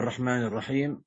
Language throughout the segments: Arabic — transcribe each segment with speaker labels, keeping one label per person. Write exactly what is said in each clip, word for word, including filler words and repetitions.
Speaker 1: الرحمن الرحيم.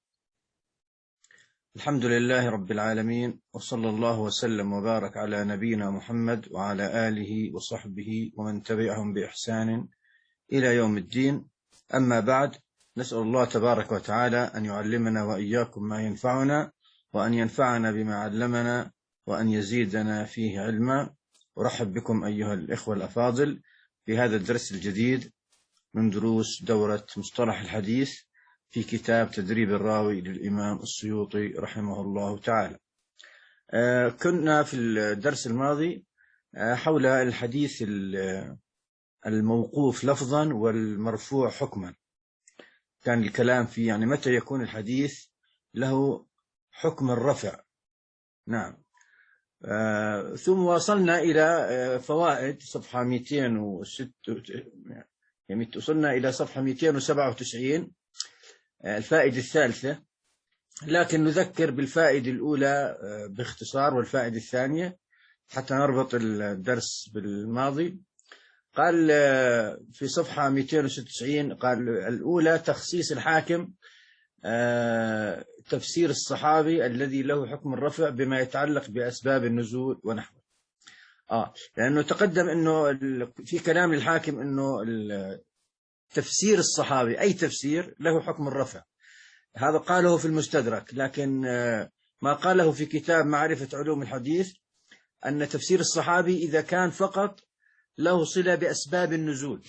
Speaker 1: الحمد لله رب العالمين، وصلى الله وسلم وبارك على نبينا محمد وعلى آله وصحبه ومن تبعهم بإحسان إلى يوم الدين. أما بعد، نسأل الله تبارك وتعالى أن يعلمنا وإياكم ما ينفعنا، وأن ينفعنا بما علمنا، وأن يزيدنا فيه علما. أرحب بكم أيها الإخوة الأفاضل في هذا الدرس الجديد من دروس دورة مصطلح الحديث في كتاب تدريب الراوي للإمام السيوطي رحمه الله تعالى. آه كنا في الدرس الماضي آه حول الحديث الموقوف لفظا والمرفوع حكما. كان الكلام في يعني متى يكون الحديث له حكم الرفع. نعم. آه ثم وصلنا إلى آه فوائد صفحة مئتين وستة، يعني وصلنا إلى صفحة مئتين وسبعة وتسعين، الفائدة الثالثة، لكن نذكر بالفائدة الأولى باختصار والفائدة الثانية حتى نربط الدرس بالماضي. قال في صفحة مئتين وستة وتسعين، قال الأولى تخصيص الحاكم تفسير الصحابي الذي له حكم الرفع بما يتعلق بأسباب النزول ونحوه. آه لأنه تقدم أنه في كلام الحاكم أنه تفسير الصحابي أي تفسير له حكم الرفع، هذا قاله في المستدرك، لكن ما قاله في كتاب معرفة علوم الحديث أن تفسير الصحابي إذا كان فقط له صلة بأسباب النزول،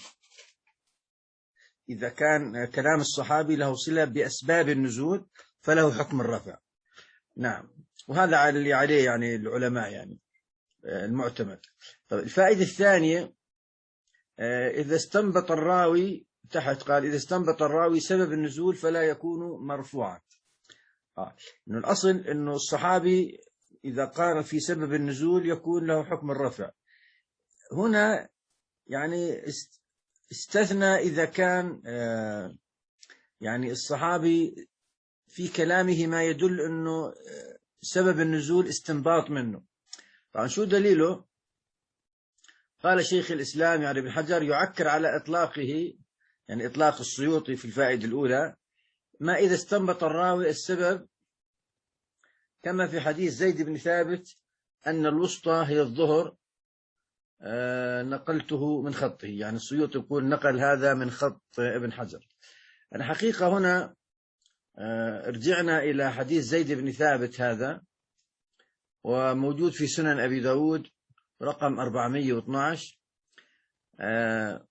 Speaker 1: إذا كان كلام الصحابي له صلة بأسباب النزول فله حكم الرفع. نعم، وهذا اللي عليه يعني العلماء يعني المعتمد. طيب، الفائدة الثانية، إذا استنبط الراوي، تحت قال إذا استنبط الراوي سبب النزول فلا يكون مرفوعا. آه. إنه الأصل إنه الصحابي إذا قال في سبب النزول يكون له حكم الرفع. هنا يعني استثنى إذا كان آه يعني الصحابي في كلامه ما يدل إنه سبب النزول استنباط منه. طبعا شو دليله؟ قال شيخ الإسلام يعني ابن حجر يعكر على إطلاقه، يعني إطلاق السيوطي في الفائدة الأولى، ما إذا استنبط الراوي السبب كما في حديث زيد بن ثابت أن الوسطى هي الظهر، آه نقلته من خطه، يعني السيوطي يقول نقل هذا من خط ابن حجر. يعني حقيقة هنا آه رجعنا إلى حديث زيد بن ثابت هذا، وموجود في سنن أبي داود رقم أربعمائة واثني عشر، آه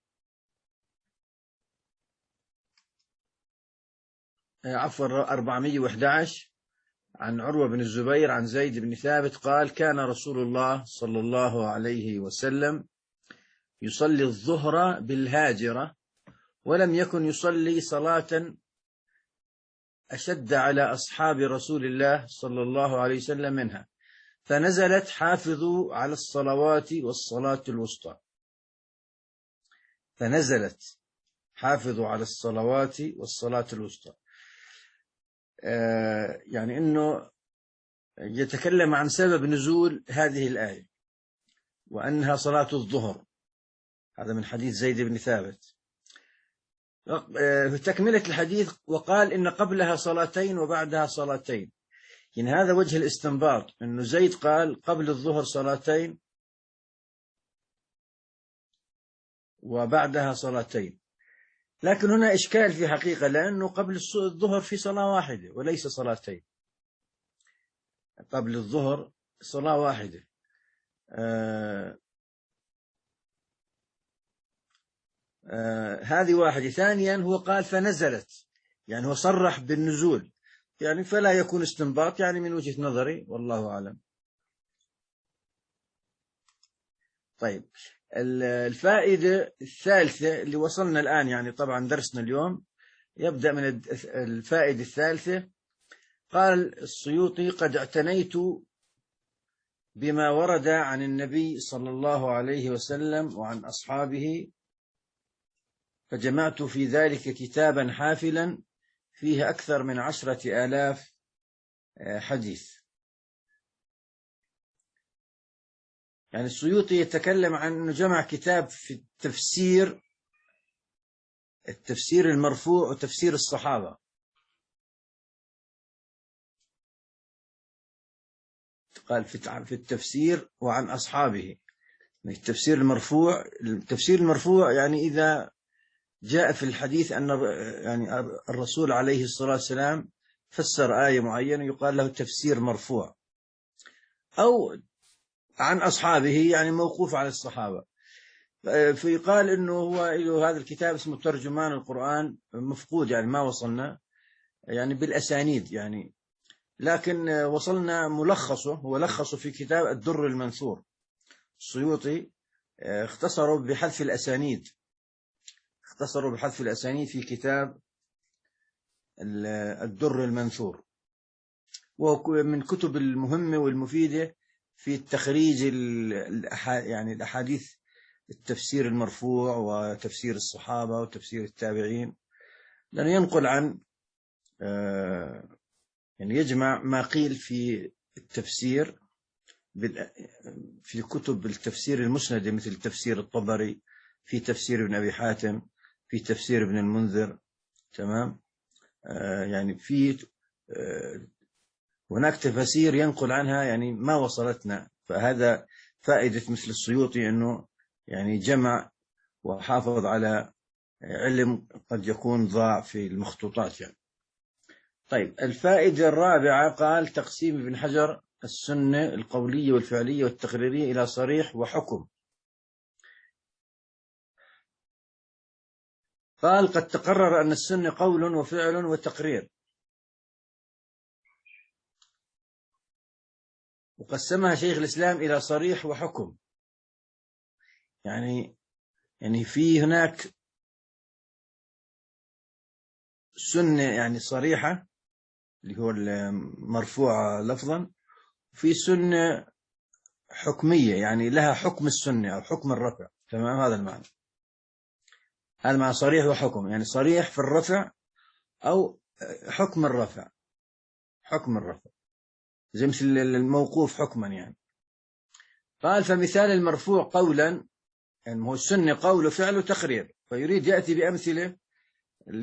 Speaker 1: عفوا أربعمائة وأحد عشر، عن عروة بن الزبير عن زيد بن ثابت قال كان رسول الله صلى الله عليه وسلم يصلي الظهر بالهاجرة، ولم يكن يصلي صلاة أشد على أصحاب رسول الله صلى الله عليه وسلم منها، فنزلت حافظوا على الصلوات والصلاة الوسطى. فنزلت حافظوا على الصلوات والصلاة الوسطى، آه يعني أنه يتكلم عن سبب نزول هذه الآية وأنها صلاة الظهر. هذا من حديث زيد بن ثابت. في تكملة الحديث وقال إن قبلها صلاتين وبعدها صلاتين، يعني هذا وجه الاستنباط، أنه زيد قال قبل الظهر صلاتين وبعدها صلاتين، لكن هنا إشكال في حقيقة، لأنه قبل الظهر في صلاة واحدة وليس صلاتين. قبل الظهر صلاة واحدة. آه آه هذه واحدة. ثانيا هو قال فنزلت، يعني هو صرح بالنزول، يعني فلا يكون استنباط يعني من وجهة نظري، والله أعلم. طيب، الفائدة الثالثة اللي وصلنا الآن، يعني طبعا درسنا اليوم يبدأ من الفائدة الثالثة. قال السيوطي قد اعتنيت بما ورد عن النبي صلى الله عليه وسلم وعن أصحابه، فجمعت في ذلك كتابا حافلا فيه أكثر من عشرة آلاف حديث. يعني السيوطي يتكلم عن أنه جمع كتاب في التفسير التفسير المرفوع وتفسير الصحابة. قال في التفسير وعن أصحابه. التفسير المرفوع، التفسير المرفوع يعني إذا جاء في الحديث أن يعني الرسول عليه الصلاة والسلام فسر آية معينة يقال له تفسير مرفوع، أو عن أصحابه يعني موقوف على الصحابة. فيقال إنه هو هذا الكتاب اسمه ترجمان القرآن مفقود، يعني ما وصلنا يعني بالأسانيد يعني، لكن وصلنا ملخصه، هو لخصه في كتاب الدر المنثور. السيوطي اختصروا بحذف الأسانيد، اختصروا بحذف الأسانيد في كتاب الدر المنثور، ومن كتب المهمة والمفيدة في التخريج يعني الأحاديث التفسير المرفوع وتفسير الصحابة وتفسير التابعين، لأنه ينقل عن يعني يجمع ما قيل في التفسير في كتب التفسير المسندة مثل تفسير الطبري، في تفسير ابن أبي حاتم، في تفسير ابن المنذر. تمام. آه يعني في آه هناك تفاسير ينقل عنها يعني ما وصلتنا، فهذا فائدة مثل السيوطي أنه يعني جمع وحافظ على علم قد يكون ضاع في المخطوطات يعني. طيب، الفائدة الرابعة قال تقسيم ابن حجر السنة القولية والفعلية والتقريرية إلى صريح وحكم. قال قد تقرر أن السنة قول وفعل وتقرير، وقسمها شيخ الإسلام إلى صريح وحكم. يعني يعني في هناك سنة يعني صريحة اللي هو المرفوعة لفظا، وفي سنة حكمية يعني لها حكم السنة أو حكم الرفع. تمام، هذا المعنى، هذا معنى صريح وحكم، يعني صريح في الرفع أو حكم الرفع، حكم الرفع زي مثل الموقوف حكما يعني. قال فمثال المرفوع قولا، يعني هو السنة قول وفعل وتقرير، فيريد يأتي بأمثلة ل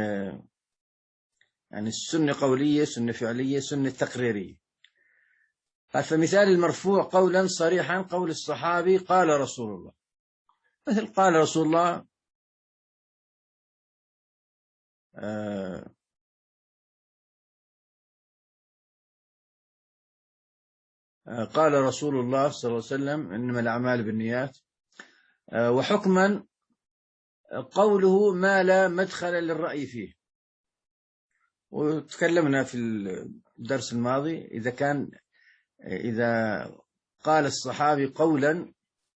Speaker 1: يعني السنة قولية، سنة فعلية، سنة تقريرية. قال فمثال المرفوع قولا صريحا قول الصحابي قال رسول الله، مثل قال رسول الله آه قال رسول الله صلى الله عليه وسلم إنما الأعمال بالنيات. آه وحكما قوله ما لا مدخل للرأي فيه، وتكلمنا في الدرس الماضي إذا كان إذا قال الصحابي قولا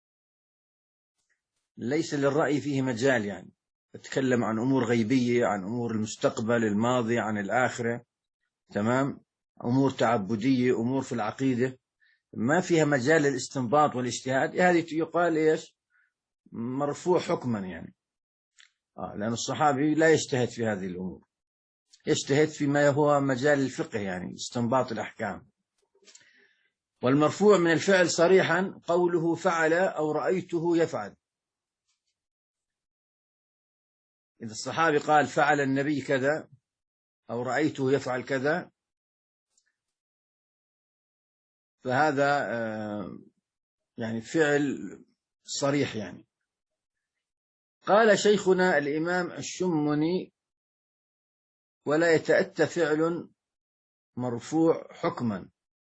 Speaker 1: ليس للرأي فيه مجال، يعني تتكلم عن أمور غيبية، عن أمور المستقبل الماضي، عن الآخرة، تمام، أمور تعبدية، أمور في العقيدة ما فيها مجال للاستنباط والاجتهاد، هذه يقال إيش؟ مرفوع حكما يعني. آه لأن الصحابي لا يجتهد في هذه الأمور، يجتهد فيما هو مجال الفقه يعني استنباط الأحكام. والمرفوع من الفعل صريحا قوله فعل أو رأيته يفعل. إذا الصحابي قال فعل النبي كذا أو رأيته يفعل كذا، فهذا يعني فعل صريح يعني. قال شيخنا الإمام الشمني ولا يتأتى فعل مرفوع حكما.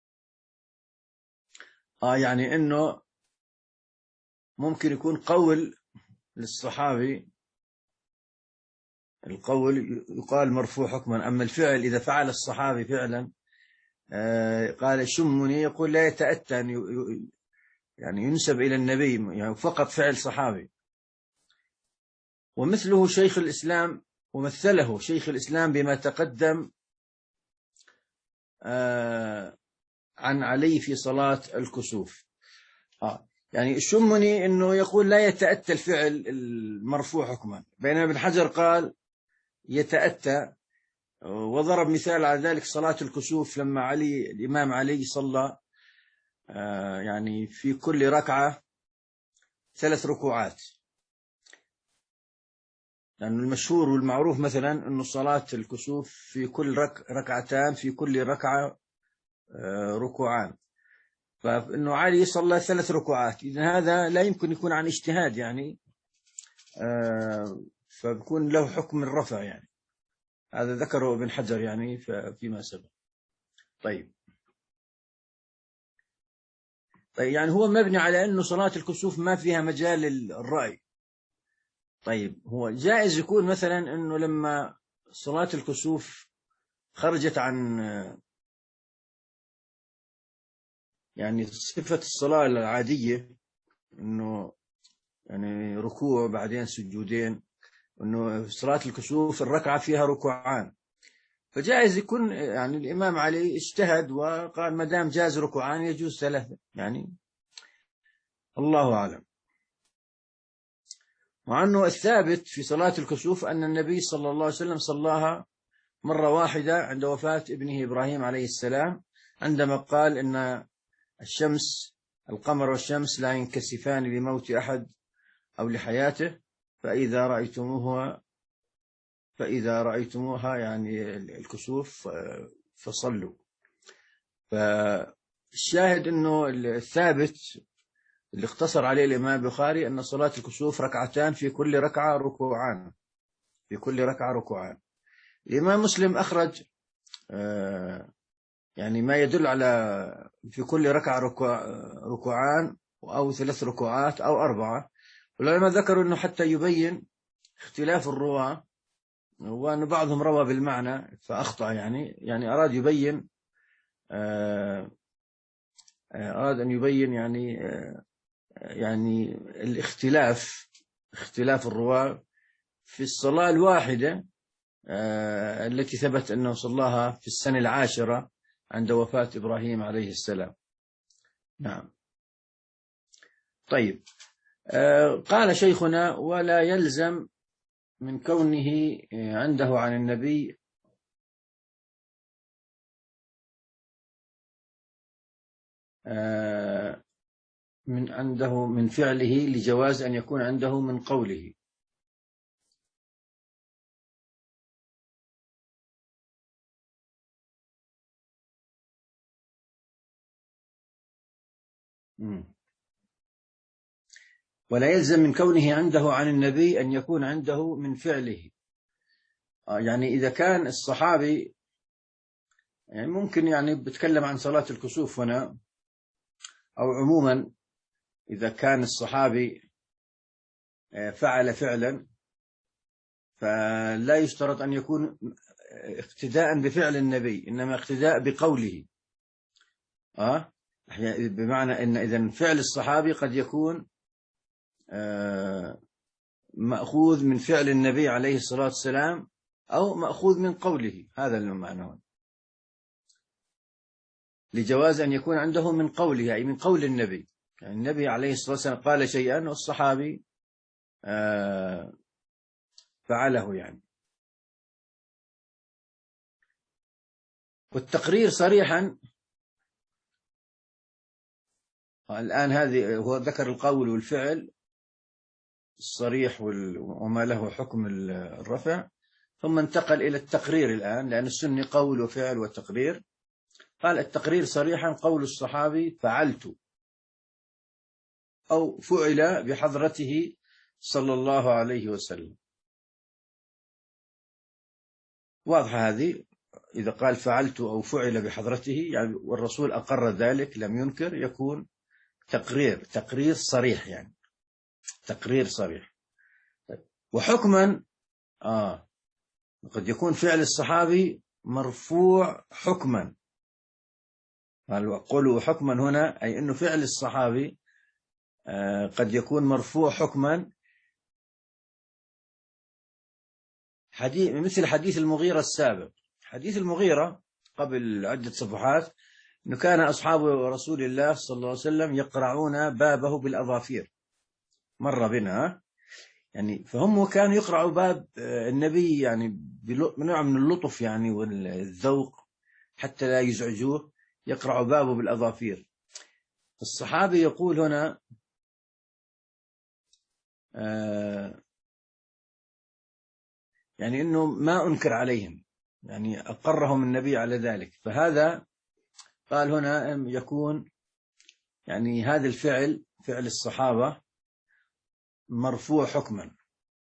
Speaker 1: آه يعني إنه ممكن يكون قول للصحابي، القول يقال مرفوع حكما، أما الفعل إذا فعل الصحابي فعلا آه قال الشمني يقول لا يتأتى أن يعني ينسب إلى النبي، يعني فقط فعل صحابي. ومثله شيخ الإسلام، ومثله شيخ الإسلام بما تقدم آه عن علي في صلاة الكسوف. آه يعني الشمني أنه يقول لا يتأتى الفعل المرفوع حكما، بينما ابن حجر قال يتأتى، وضرب مثال على ذلك صلاة الكسوف لما علي الإمام علي صلى آه يعني في كل ركعة ثلاث ركوعات، لأن يعني المشهور والمعروف مثلا أنه صلاة الكسوف في كل رك ركعتان، في كل ركعة آه ركوعان. فإنه علي صلى ثلاث ركوعات، إذا هذا لا يمكن يكون عن اجتهاد يعني، آه فبكون له حكم الرفع يعني. هذا ذكره ابن حجر يعني فيما سبق. طيب طيب يعني هو مبني على أنه صلاة الكسوف ما فيها مجال للرأي. طيب هو جائز يكون مثلا أنه لما صلاة الكسوف خرجت عن يعني صفة الصلاة العادية، أنه يعني ركوع بعدين سجودين، أنه صلاة الكسوف الركعة فيها ركوعان، فجائز يكون يعني الإمام علي اجتهد وقال ما دام جاز ركوعان يجوز ثلاثة يعني، الله أعلم. مع أنه الثابت في صلاة الكسوف أن النبي صلى الله عليه وسلم صلاها مرة واحدة عند وفاة ابنه إبراهيم عليه السلام، عندما قال إن الشمس القمر والشمس لا ينكسفان لموت أحد أو لحياته، فإذا رأيتموها فإذا رأيتموها يعني الكسوف فصلوا. فالشاهد أنه الثابت اللي اختصر عليه الإمام البخاري أن صلاة الكسوف ركعتان في كل ركعة ركوعان، في كل ركعة ركوعان. الإمام مسلم أخرج يعني ما يدل على في كل ركعة ركوع ركوعان أو ثلاث ركوعات أو أربعة، والعلماء ذكروا أنه حتى يبين اختلاف الرواة، وأن بعضهم روى بالمعنى فأخطأ يعني يعني أراد يبين أراد أن يبين يعني يعني الاختلاف اختلاف الرواة في الصلاة الواحدة التي ثبت أنه صلاها في السنة العاشرة عند وفاة إبراهيم عليه السلام. نعم. طيب قال شيخنا ولا يلزم من كونه عنده عن النبي من عنده من فعله لجواز أن يكون عنده من قوله. ولا يلزم من كونه عنده عن النبي أن يكون عنده من فعله. يعني إذا كان الصحابي يعني ممكن يعني بتكلم عن صلاة الكسوف هنا، أو عموما إذا كان الصحابي فعل فعلا فلا يشترط أن يكون اقتداء بفعل النبي، إنما اقتداء بقوله. أه؟ بمعنى أن إذن فعل الصحابي قد يكون آه مأخوذ من فعل النبي عليه الصلاة والسلام أو مأخوذ من قوله، هذا المعنى، لجواز أن يكون عنده من قوله أي من قول النبي. يعني النبي عليه الصلاة والسلام قال شيئا والصحابي آه فعله يعني. والتقرير صريحا الآن هذه هو ذكر القول والفعل الصريح وما له حكم الرفع، ثم انتقل إلى التقرير الآن، لأن السنة قول وفعل وتقرير. قال التقرير صريحا قول الصحابي فعلت أو فعل بحضرته صلى الله عليه وسلم. واضحة هذه، إذا قال فعلت أو فعل بحضرته يعني والرسول أقر ذلك لم ينكر، يكون تقرير تقرير صريح يعني تقرير صريح. وحكما آه قد يكون فعل الصحابي مرفوع حكما. قولوا حكما هنا أي أنه فعل الصحابي آه قد يكون مرفوع حكما، حديث مثل حديث المغيرة السابق. حديث المغيرة قبل عدة صفحات أنه كان أصحاب رسول الله صلى الله عليه وسلم يقرعون بابه بالأظافير، مر بنا يعني، فهم كانوا يقرعوا باب النبي يعني بنوع من اللطف يعني والذوق حتى لا يزعجوه، يقرعوا بابه بالأظافير. الصحابي يقول هنا آه يعني أنه ما أنكر عليهم، يعني أقرهم النبي على ذلك، فهذا قال هنا يكون يعني هذا الفعل فعل الصحابة مرفوع حكما.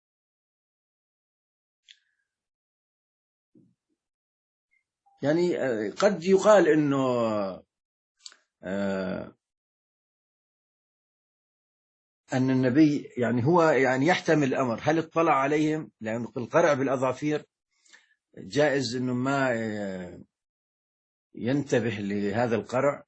Speaker 1: يعني قد يقال إنه أن النبي يعني هو يعني يحتمل الأمر، هل اطلع عليهم؟ لأن القرع بالأظافير جائز إنه ما ينتبه لهذا القرع،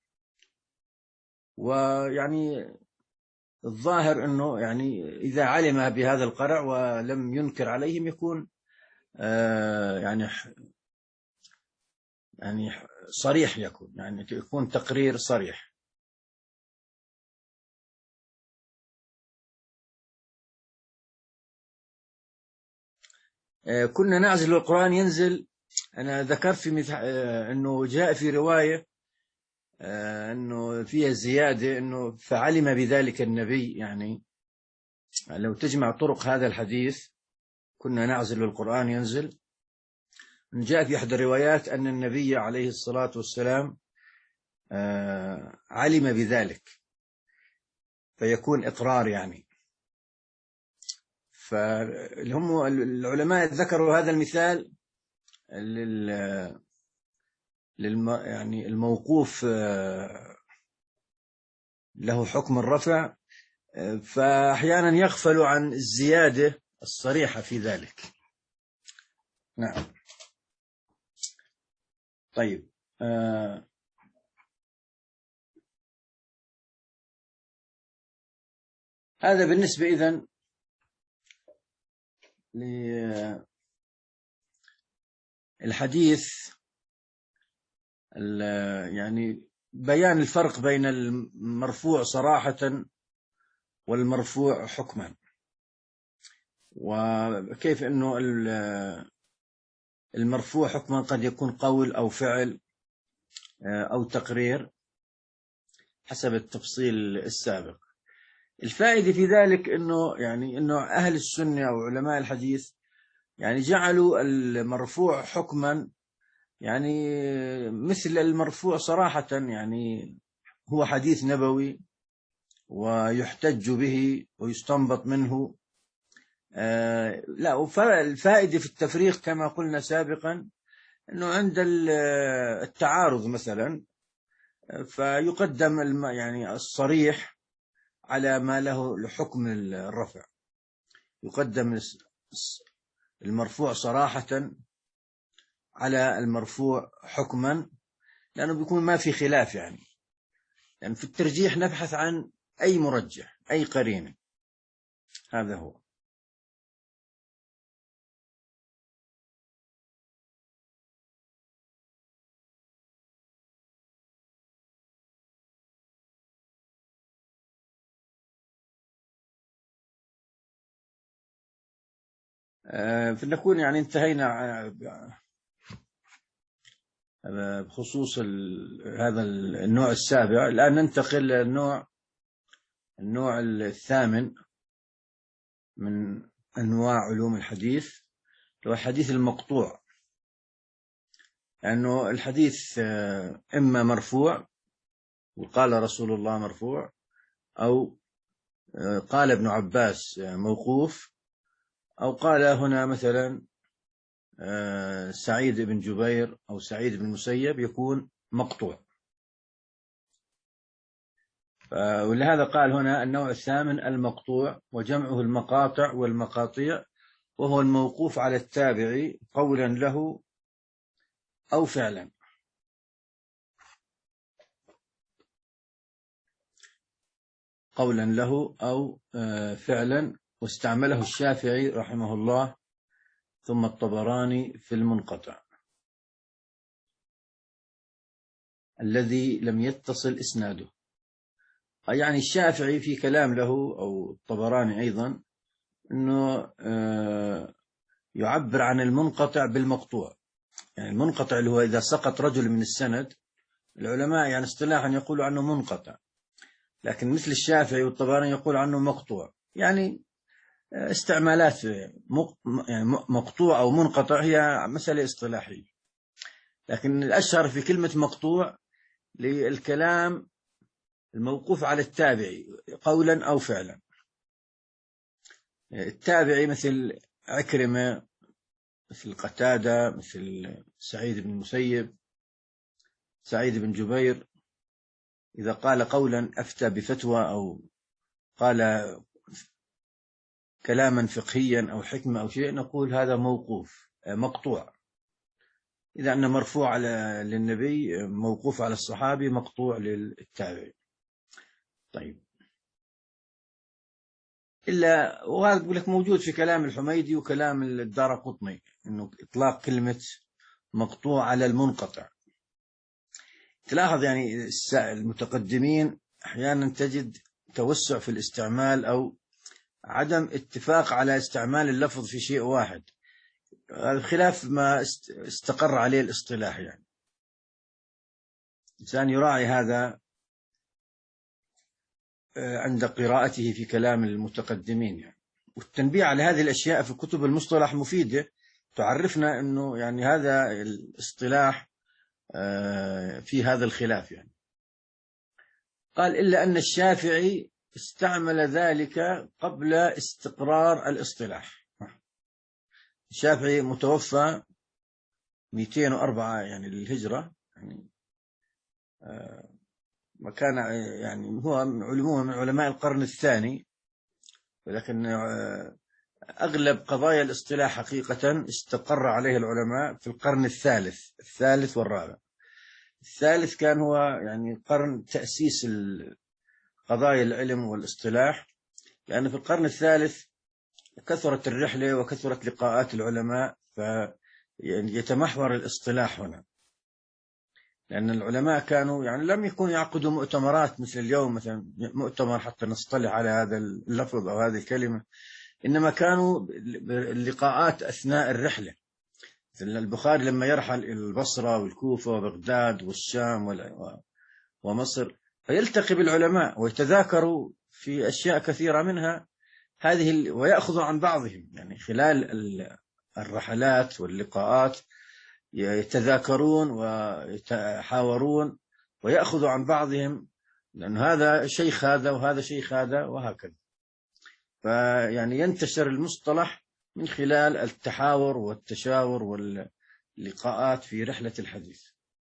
Speaker 1: ويعني الظاهر أنه يعني إذا علم بهذا القرع ولم ينكر عليهم يكون يعني يعني صريح، يكون يعني يكون تقرير صريح. كنا نعزل القرآن ينزل. أنا ذكرت في مثل أنه جاء في رواية أنه فيها زيادة أنه فعلم بذلك النبي. يعني لو تجمع طرق هذا الحديث كنا نعزل القرآن ينزل، جاء في أحد الروايات أن النبي عليه الصلاة والسلام علم بذلك فيكون إقرار. يعني فهم العلماء ذكروا هذا المثال لل للم يعني الموقوف له حكم الرفع، فأحيانا يغفل عن الزيادة الصريحة في ذلك. نعم. طيب آه هذا بالنسبة إذن للحديث، يعني بيان الفرق بين المرفوع صراحة والمرفوع حكما، وكيف أنه المرفوع حكما قد يكون قول أو فعل أو تقرير حسب التفصيل السابق. الفائدة في ذلك أنه يعني أنه أهل السنة أو علماء الحديث يعني جعلوا المرفوع حكما يعني مثل المرفوع صراحة، يعني هو حديث نبوي ويحتج به ويستنبط منه. آه لا، الفائدة في التفريق كما قلنا سابقا أنه عند التعارض مثلا فيقدم يعني الصريح على ما له لحكم الرفع، يقدم المرفوع صراحة على المرفوع حكما، لأنه بيكون ما في خلاف. يعني يعني في الترجيح نبحث عن أي مرجح، أي قرينة. هذا هو. آه فنكون يعني انتهينا بخصوص هذا النوع السابع. الآن ننتقل للنوع النوع الثامن من أنواع علوم الحديث، هو الحديث المقطوع. لأنه يعني الحديث إما مرفوع وقال رسول الله مرفوع، أو قال ابن عباس موقوف، أو قال هنا مثلا سعيد بن جبير أو سعيد بن المسيب يكون مقطوع. ولهذا قال هنا النوع الثامن المقطوع، وجمعه المقاطع والمقاطيع، وهو الموقوف على التابع قولا له أو فعلا. قولا له أو فعلا، واستعمله الشافعي رحمه الله ثم الطبراني في المنقطع الذي لم يتصل إسناده. يعني الشافعي في كلام له أو الطبراني أيضا أنه يعبر عن المنقطع بالمقطوع. يعني المنقطع اللي هو إذا سقط رجل من السند، العلماء يعني اصطلاحا يقولوا عنه منقطع، لكن مثل الشافعي والطبراني يقول عنه مقطوع. يعني استعمالات يعني مقطوع أو منقطع هي مسألة اصطلاحية، لكن الأشهر في كلمة مقطوع للكلام الموقوف على التابعي قولا أو فعلا. التابعي مثل عكرمة، مثل قتادة، مثل سعيد بن المسيب، سعيد بن جبير، إذا قال قولا أفتى بفتوى أو قال كلاما فقهيا أو حكمة أو شيء نقول هذا موقوف مقطوع. إذا أنه مرفوع على للنبي، موقوف على الصحابي، مقطوع للتابعي. طيب، إلا وهذا بقول لك موجود في كلام الحميدي وكلام الدارقطني، إنه إطلاق كلمة مقطوع على المنقطع. تلاحظ يعني المتقدمين أحيانا تجد توسع في الاستعمال أو عدم اتفاق على استعمال اللفظ في شيء واحد، خلاف ما استقر عليه الاصطلاح. يعني الإنسان يراعي هذا عند قراءته في كلام المتقدمين يعني. والتنبيه على هذه الأشياء في كتب المصطلح مفيدة، تعرفنا أنه يعني هذا الاصطلاح في هذا الخلاف. يعني قال إلا أن الشافعي استعمل ذلك قبل استقرار الاصطلاح. الشافعي متوفى مئتين وأربعة يعني للهجرة، يعني وكان يعني هو علموه من علماء القرن الثاني، ولكن أغلب قضايا الاصطلاح حقيقة استقر عليه العلماء في القرن الثالث الثالث والرابع. الثالث كان هو يعني قرن تأسيس قضايا العلم والاصطلاح، لأن في القرن الثالث كثرت الرحلة وكثرت لقاءات العلماء، فيتمحور الاصطلاح هنا، لأن العلماء كانوا يعني لم يكونوا يعقدوا مؤتمرات مثل اليوم، مثلا مؤتمر حتى نصطلح على هذا اللفظ أو هذه الكلمة، إنما كانوا اللقاءات أثناء الرحلة. مثل البخاري لما يرحل إلى البصرة والكوفة وبغداد والشام ومصر فيلتقي بالعلماء ويتذاكروا في أشياء كثيرة منها هذه، ويأخذوا عن بعضهم يعني خلال الرحلات واللقاءات، يتذاكرون ويتحاورون ويأخذوا عن بعضهم، لأن هذا شيخ هذا وهذا شيخ هذا وهكذا. فيعني ينتشر المصطلح من خلال التحاور والتشاور واللقاءات في رحلة الحديث.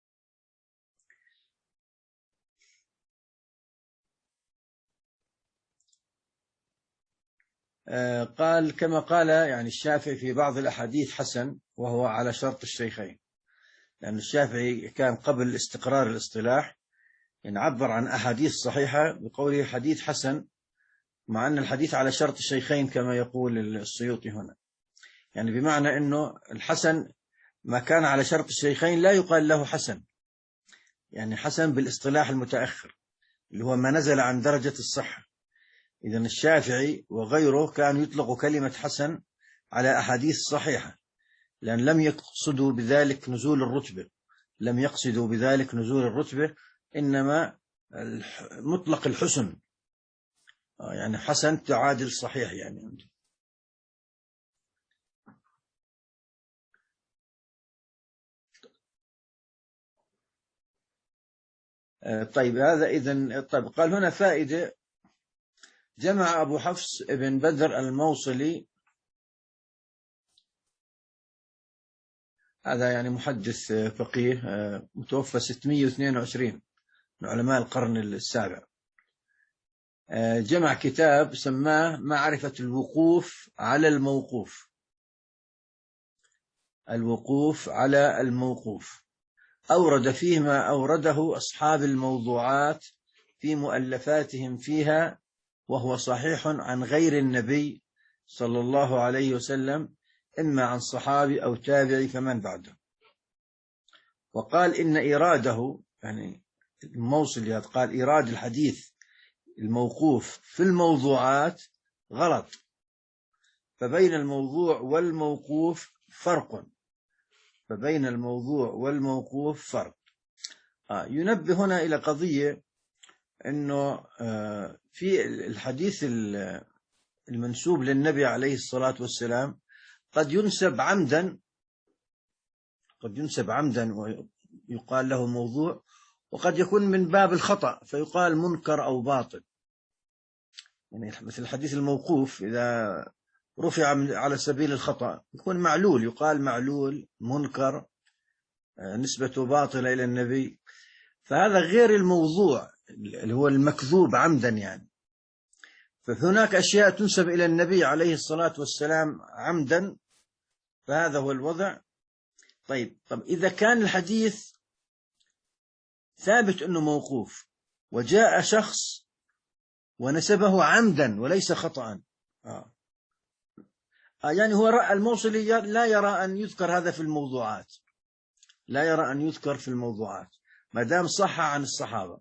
Speaker 1: قال كما قال يعني الشافعي في بعض الأحاديث حسن، وهو على شرط الشيخين، لأن الشافعي كان قبل استقرار الاصطلاح يعني عبر عن أحاديث صحيحة بقوله حديث حسن، مع أن الحديث على شرط الشيخين كما يقول السيوطي هنا، يعني بمعنى أنه الحسن ما كان على شرط الشيخين لا يقال له حسن، يعني حسن بالاصطلاح المتأخر اللي هو ما نزل عن درجة الصحة. إذن الشافعي وغيره كانوا يطلقوا كلمة حسن على أحاديث صحيحة، لأن لم يقصدوا بذلك نزول الرتبة، لم يقصدوا بذلك نزول الرتبة، إنما مطلق الحسن، يعني حسن تعادل صحيح يعني. طيب هذا إذن. طيب قال هنا فائدة، جمع أبو حفص ابن بدر الموصلي، هذا يعني محدث فقيه متوفى ستمئة واثنين وعشرين من علماء القرن السابع، جمع كتاب سماه معرفة الوقوف على الموقوف، الوقوف على الموقوف، أورد فيه ما أورده أصحاب الموضوعات في مؤلفاتهم فيها، وهو صحيح عن غير النبي صلى الله عليه وسلم، إما عن صحابي أو تابعي فمن بعده. وقال إن إراده يعني الموصل قال إيراد الحديث الموقوف في الموضوعات غلط، فبين الموضوع والموقوف فرق، فبين الموضوع والموقوف فرق. آه ينبه هنا إلى قضية، أنه آه في الحديث المنسوب للنبي عليه الصلاة والسلام قد ينسب عمدا، قد ينسب عمدا ويقال له موضوع، وقد يكون من باب الخطأ فيقال منكر أو باطل. يعني مثل الحديث الموقوف إذا رفع على سبيل الخطأ يكون معلول، يقال معلول منكر نسبته باطلة إلى النبي. فهذا غير الموضوع اللي هو المكذوب عمدا يعني. فهناك أشياء تنسب إلى النبي عليه الصلاة والسلام عمدا، فهذا هو الوضع. طيب طب إذا كان الحديث ثابت أنه موقوف وجاء شخص ونسبه عمدا وليس خطأ، آه. آه يعني هو رأى الموصلي لا يرى أن يذكر هذا في الموضوعات، لا يرى أن يذكر في الموضوعات ما دام صح عن الصحابة.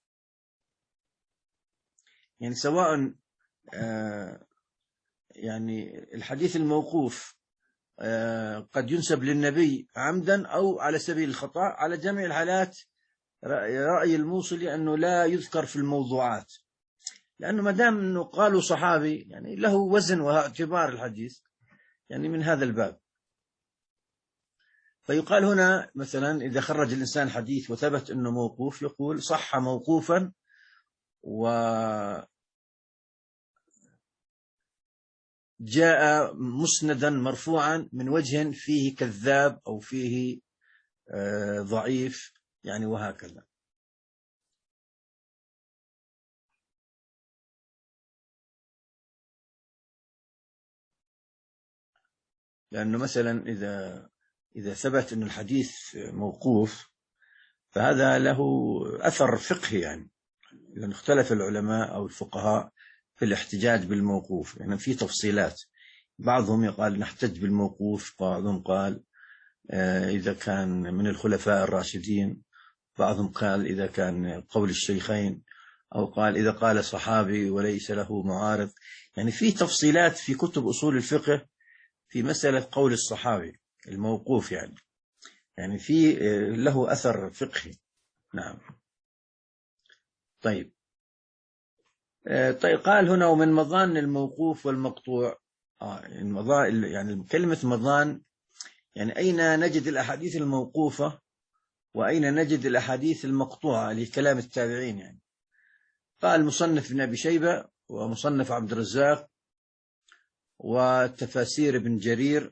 Speaker 1: يعني سواء آه يعني الحديث الموقوف آه قد ينسب للنبي عمدا أو على سبيل الخطأ، على جميع الحالات رأي الموصلي أنه لا يذكر في الموضوعات، لأنه ما دام أنه قالوا صحابي يعني له وزن واعتبار الحديث، يعني من هذا الباب. فيقال هنا مثلا إذا خرج الإنسان حديث وثبت أنه موقوف يقول صح موقوفا وجاء مسندا مرفوعا من وجه فيه كذاب أو فيه ضعيف يعني، وهكذا. لأنه مثلا إذا إذا ثبت أن الحديث موقوف فهذا له أثر فقهي، يعني لأن اختلف العلماء أو الفقهاء في الاحتجاج بالموقوف، يعني في تفصيلات. بعضهم يقال نحتج بالموقوف، بعضهم قال إذا كان من الخلفاء الراشدين، بعضهم قال إذا كان قول الشيخين، أو قال إذا قال صحابي وليس له معارض. يعني في تفصيلات في كتب أصول الفقه في مسألة قول الصحابي الموقوف، يعني يعني في له أثر فقهي. نعم. طيب طيب قال هنا ومن مظان الموقوف والمقطوع. آه يعني كلمة مظان يعني أين نجد الأحاديث الموقوفة وأين نجد الأحاديث المقطوعة لكلام التابعين. يعني قال مصنف ابن أبي شيبة ومصنف عبد الرزاق وتفاسير ابن جرير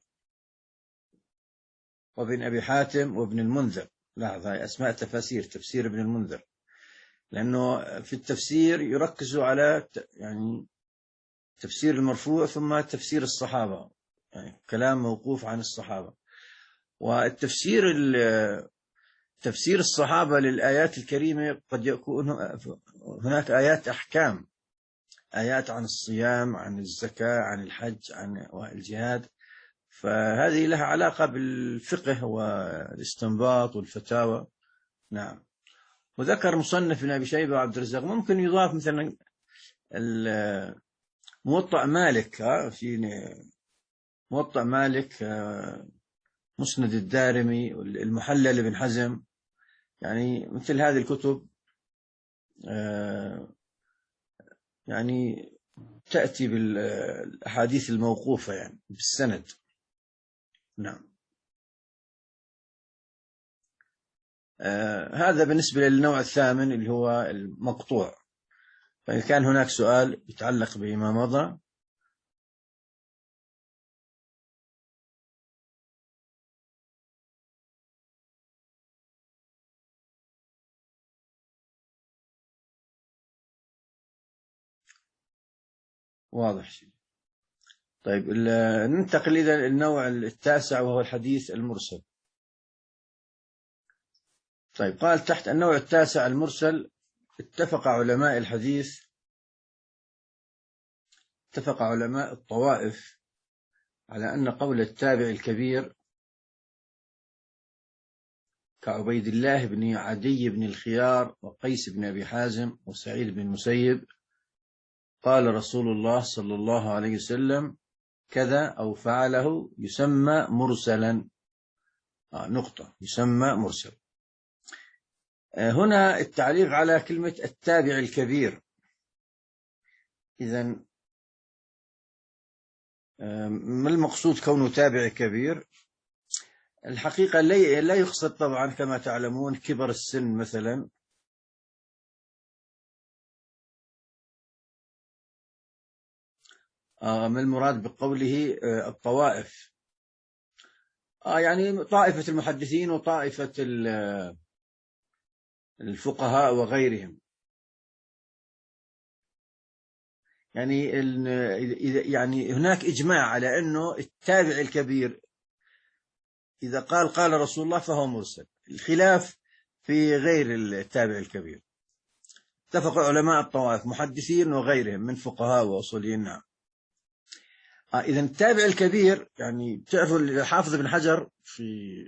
Speaker 1: وابن أبي حاتم وابن المنذر. لاحظ أسماء تفاسير، تفسير ابن المنذر، لأنه في التفسير يركزوا على يعني تفسير المرفوع ثم تفسير الصحابة، يعني كلام موقوف عن الصحابة. والتفسير تفسير الصحابة للآيات الكريمة قد يكون هناك آيات أحكام، آيات عن الصيام، عن الزكاة، عن الحج، عن الجهاد، فهذه لها علاقة بالفقه والاستنباط والفتاوى. نعم. وذكر مصنف ابن أبي شيبة وعبد الرزاق. ممكن يضاف مثلا موطأ مالك، في موطأ مالك، مسند الدارمي، المحلل ابن حزم، يعني مثل هذه الكتب يعني تأتي بالأحاديث الموقوفة يعني بالسند. نعم. هذا بالنسبة للنوع الثامن اللي هو المقطوع. فإذا كان هناك سؤال يتعلق بما مضى. واضح شيء. طيب ننتقل إلى النوع التاسع وهو الحديث المرسل. طيب قال تحت النوع التاسع المرسل: اتفق علماء الحديث اتفق علماء الطوائف على أن قول التابع الكبير كعبيد الله بن عدي بن الخيار وقيس بن أبي حازم وسعيد بن المسيب قال رسول الله صلى الله عليه وسلم كذا أو فعله يسمى مرسلا. آه نقطة، يسمى مرسل. آه هنا التعليق على كلمة التابع الكبير. إذن آه ما المقصود كونه تابع كبير؟ الحقيقة لا يقصد طبعا كما تعلمون كبر السن مثلا، آه ما المراد بقوله آه الطوائف؟ آه يعني طائفة المحدثين وطائفة الفقهاء وغيرهم. يعني يعني هناك إجماع على أنه التابع الكبير إذا قال قال رسول الله فهو مرسل. الخلاف في غير التابع الكبير. اتفق علماء الطوائف محدثين وغيرهم من فقهاء وأصوليين. نعم. آه إذا التابع الكبير يعني تعرفوا الحافظ ابن حجر في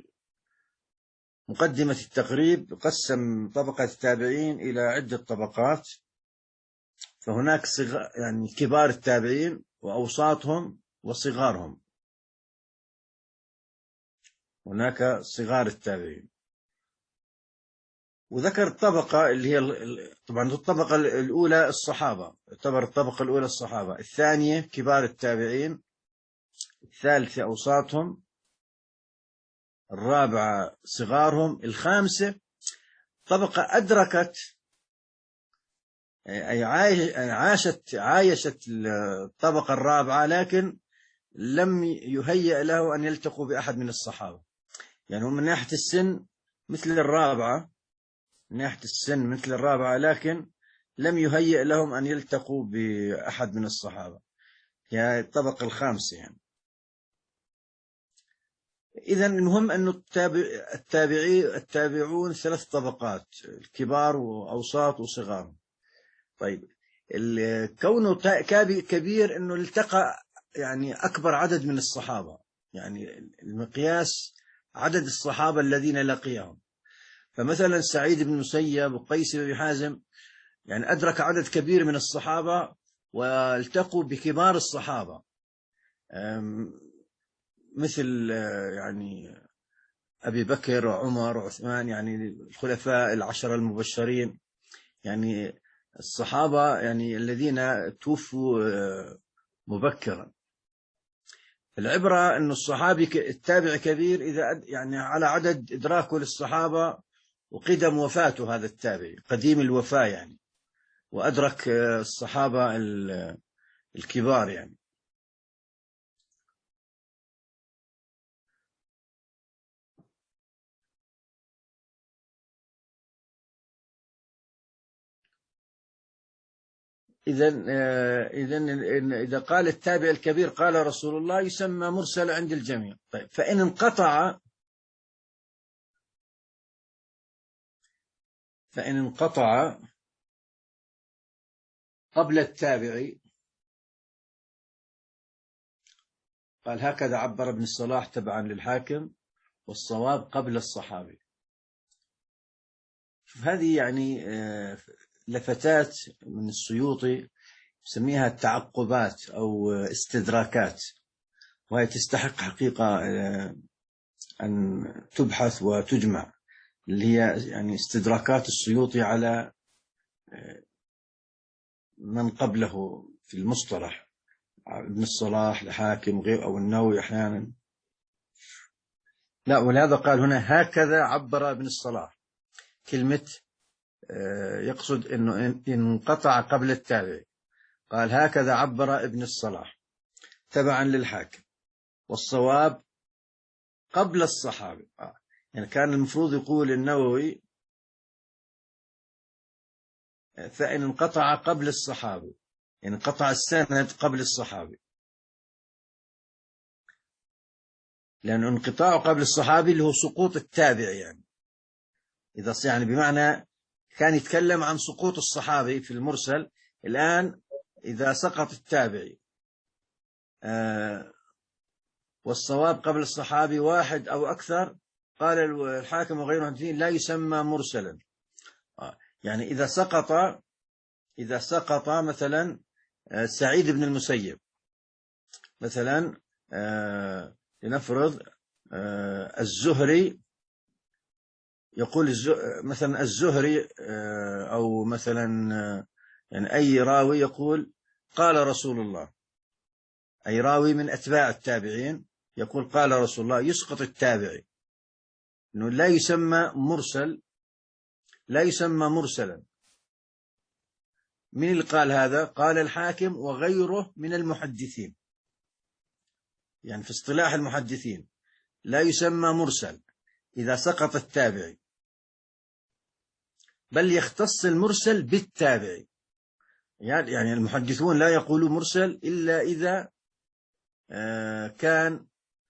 Speaker 1: مقدمة التقريب قسم طبقة التابعين إلى عدة طبقات. فهناك صغار يعني كبار التابعين وأوساطهم وصغارهم. هناك صغار التابعين. وذكر الطبقة اللي هي طبعا الطبقة الأولى الصحابة، تعتبر الطبقة الأولى الصحابة، الثانية كبار التابعين، الثالثة أوساطهم، الرابعة صغارهم، الخامسة طبقة أدركت أي عاشت عايشت الطبقة الرابعة لكن لم يهيأ له أن يلتقوا بأحد من الصحابة. يعني هم من ناحية السن مثل الرابعة، من ناحية السن مثل الرابعة لكن لم يهيأ لهم أن يلتقوا بأحد من الصحابة، يعني الطبقة الخامسة يعني. إذن المهم أن التابعي التابعون ثلاث طبقات، الكبار وأوساط وصغار. طيب كونه كبير أنه التقى يعني أكبر عدد من الصحابة، يعني المقياس عدد الصحابة الذين لقيهم. فمثلا سعيد بن المسيب وقيس بن حازم يعني أدرك عدد كبير من الصحابة والتقوا بكبار الصحابة مثل يعني أبي بكر وعمر وعثمان، يعني الخلفاء العشرة المبشرين، يعني الصحابة يعني الذين توفوا مبكرا. العبرة أن الصحابي التابع كبير إذا يعني على عدد إدراكه للصحابة وقدم وفاته، هذا التابع قديم الوفاة يعني، وأدرك الصحابة الكبار يعني. إذن إذن إذا قال التابع الكبير قال رسول الله يسمى مرسل عند الجميع. طيب فإن انقطع فإن انقطع قبل التابع قال هكذا عبر ابن الصلاح تبعا للحاكم، والصواب قبل الصحابي. هذه يعني لفتات من السيوطي يسميها التعقبات أو استدراكات، وهي تستحق حقيقة أن تبحث وتجمع، اللي هي يعني استدراكات السيوطي على من قبله في المصطلح، ابن الصلاح الحاكم غير أو النووي أحيانا. لا، ولهذا قال هنا هكذا عبر ابن الصلاح، كلمة يقصد أنه إن انقطع قبل التابع، قال هكذا عبر ابن الصلاح تبعا للحاكم، والصواب قبل الصحابي. يعني كان المفروض يقول النووي فإن انقطع قبل الصحابي، يعني انقطع السند قبل الصحابي، لأن انقطاعه قبل الصحابي اللي هو سقوط التابع، يعني إذا يعني بمعنى كان يتكلم عن سقوط الصحابي في المرسل، الآن إذا سقط التابعي آه والصواب قبل الصحابي واحد أو أكثر، قال الحاكم وغيره المحدثين لا يسمى مرسلا. آه يعني إذا سقط إذا سقط مثلا آه سعيد بن المسيب مثلا، آه لنفرض آه الزهري يقول مثلا الزهري آه أو مثلا آه يعني أي راوي يقول قال رسول الله، أي راوي من أتباع التابعين يقول قال رسول الله، يسقط التابعي، إنه لا يسمى مرسل، لا يسمى مرسلا. من اللي قال هذا؟ قال الحاكم وغيره من المحدثين. يعني في اصطلاح المحدثين لا يسمى مرسل إذا سقط التابعي، بل يختص المرسل بالتابعي. يعني المحدثون لا يقولوا مرسل إلا إذا كان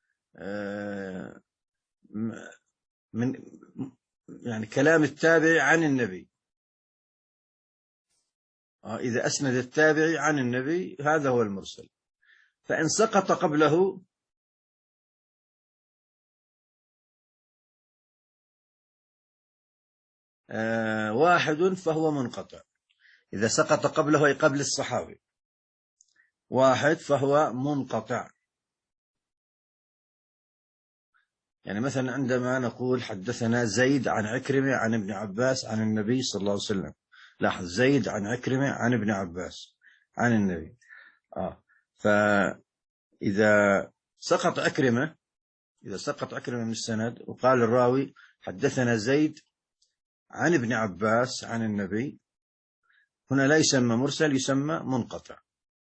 Speaker 1: من يعني كلام التابع عن النبي. إذا أسند التابعي عن النبي هذا هو المرسل. فإن سقط قبله واحد فهو منقطع. إذا سقط قبله أي قبل الصحابي واحد فهو منقطع. يعني مثلا عندما نقول حدثنا زيد عن عكرمة عن ابن عباس عن النبي صلى الله عليه وسلم، لاحظ زيد عن عكرمة عن ابن عباس عن النبي. آه. فإذا سقط عكرمة إذا سقط عكرمة من السند وقال الراوي حدثنا زيد عن ابن عباس عن النبي، هنا لا يسمى مرسل، يسمى منقطع.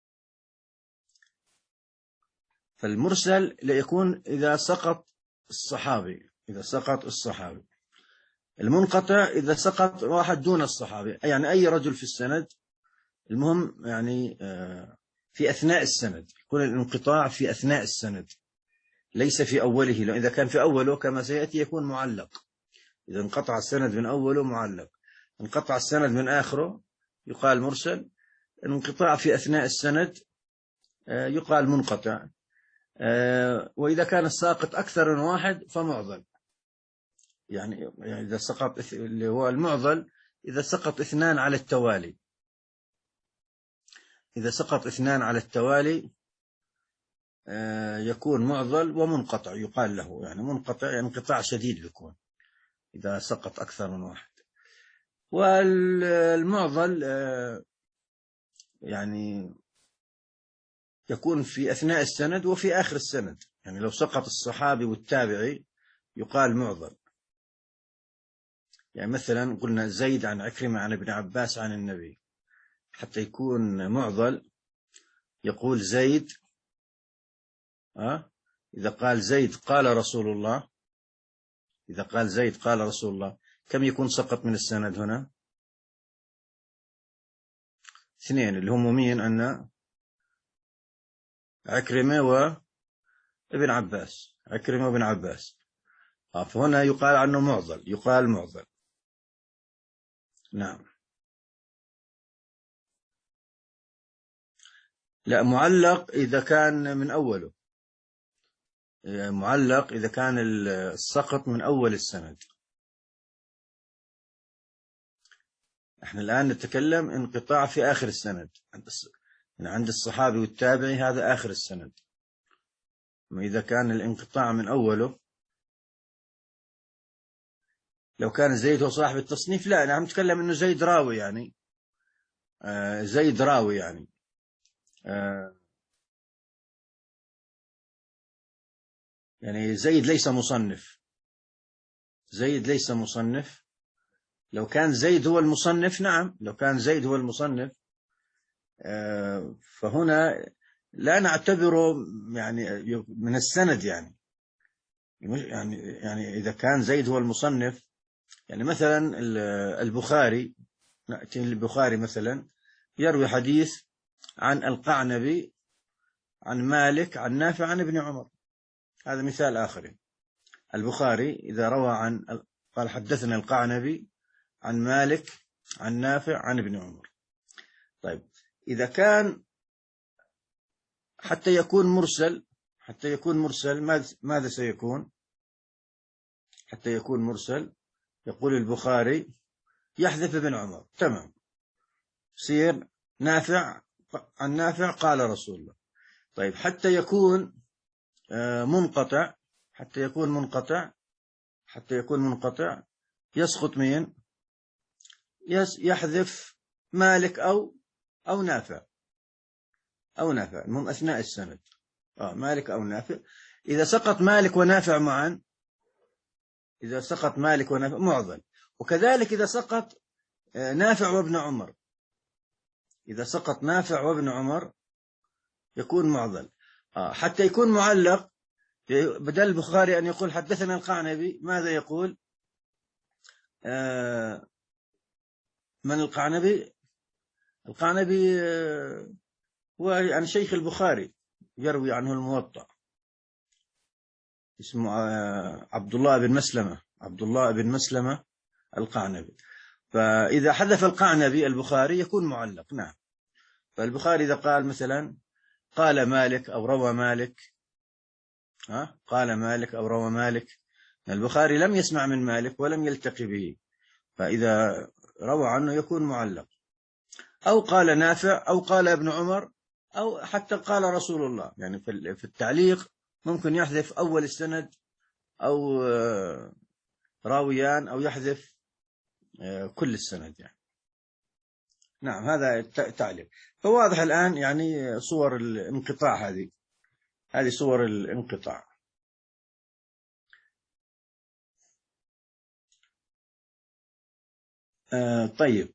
Speaker 1: فالمرسل لا يكون إذا سقط الصحابي إذا سقط الصحابي المنقطع إذا سقط واحد دون الصحابي، يعني أي رجل في السند، المهم يعني في أثناء السند، يكون الانقطاع في أثناء السند ليس في أوله. لو إذا كان في أوله كما سيأتي يكون معلق. إذا انقطع السند من أوله معلق، انقطع السند من آخره يقال مرسل. الانقطاع في أثناء السند يقال منقطع. وإذا كان الساقط أكثر من واحد فمعضل. يعني إذا سقط اللي هو المعضل إذا سقط اثنان على التوالي إذا سقط اثنان على التوالي يكون معضل ومنقطع يقال له. يعني منقطع يعني انقطاع شديد بيكون إذا سقط أكثر من واحد. والمعضل يعني يكون في أثناء السند وفي آخر السند. يعني لو سقط الصحابي والتابعي يقال معضل. يعني مثلا قلنا زيد عن عكرمة عن ابن عباس عن النبي، حتى يكون معضل يقول زيد أه؟ إذا قال زيد قال رسول الله إذا قال زيد قال رسول الله كم يكون سقط من السند هنا؟ اثنين اللي هم مين؟ أن عكرمة وابن عباس عكرمة وابن عباس. آه فهنا يقال عنه معضل يقال معضل. نعم. لا، معلق إذا كان من أوله. معلق إذا كان السقط من أول السند. احنا الآن نتكلم انقطاع في آخر السند، عند الصحابي والتابعي هذا آخر السند. إذا كان الانقطاع من أوله، لو كان زيد هو صاحب التصنيف لا، نحن نتكلم إنه زيد راوي يعني آه زيد راوي يعني آه يعني زيد ليس مصنف زيد ليس مصنف. لو كان زيد هو المصنف نعم لو كان زيد هو المصنف آه فهنا لا نعتبره يعني من السند. يعني يعني يعني إذا كان زيد هو المصنف، يعني مثلا البخاري نأتي البخاري مثلا يروي حديث عن القعنبي عن مالك عن نافع عن ابن عمر، هذا مثال آخر. البخاري إذا روى عن قال حدثنا القعنبي عن مالك عن نافع عن ابن عمر. طيب إذا كان حتى يكون مرسل حتى يكون مرسل ماذا سيكون؟ حتى يكون مرسل يقول البخاري يحذف ابن عمر، تمام، سير نافع عن نافع قال رسول الله. طيب حتى يكون منقطع حتى يكون منقطع حتى يكون منقطع يسقط مين؟ يحذف مالك أو أو نافع أو نافع المهم أثناء السند آه مالك أو نافع. إذا سقط مالك ونافع معا إذا سقط مالك ونافع معضل. وكذلك إذا سقط نافع وابن عمر إذا سقط نافع وابن عمر يكون معضل. آه حتى يكون معلق، بدل البخاري أن يقول حدثنا القعنبي، ماذا يقول؟ آه من القعنبي؟ القعنبي آه هو عن شيخ البخاري، يروي عنه الموطأ، اسمه آه عبد الله بن مسلمة، عبد الله بن مسلمة القعنبي. فإذا حذف القعنبي البخاري يكون معلق. نعم. فالبخاري إذا قال مثلا قال مالك أو روى مالك، ها قال مالك أو روى مالك، البخاري لم يسمع من مالك ولم يلتقي به، فإذا روى عنه يكون معلق. أو قال نافع أو قال ابن عمر أو حتى قال رسول الله، يعني في التعليق ممكن يحذف أول السند أو راويان أو يحذف كل السند يعني. نعم هذا تعليق. فواضح الآن يعني صور الانقطاع، هذه هذه صور الانقطاع. آه طيب.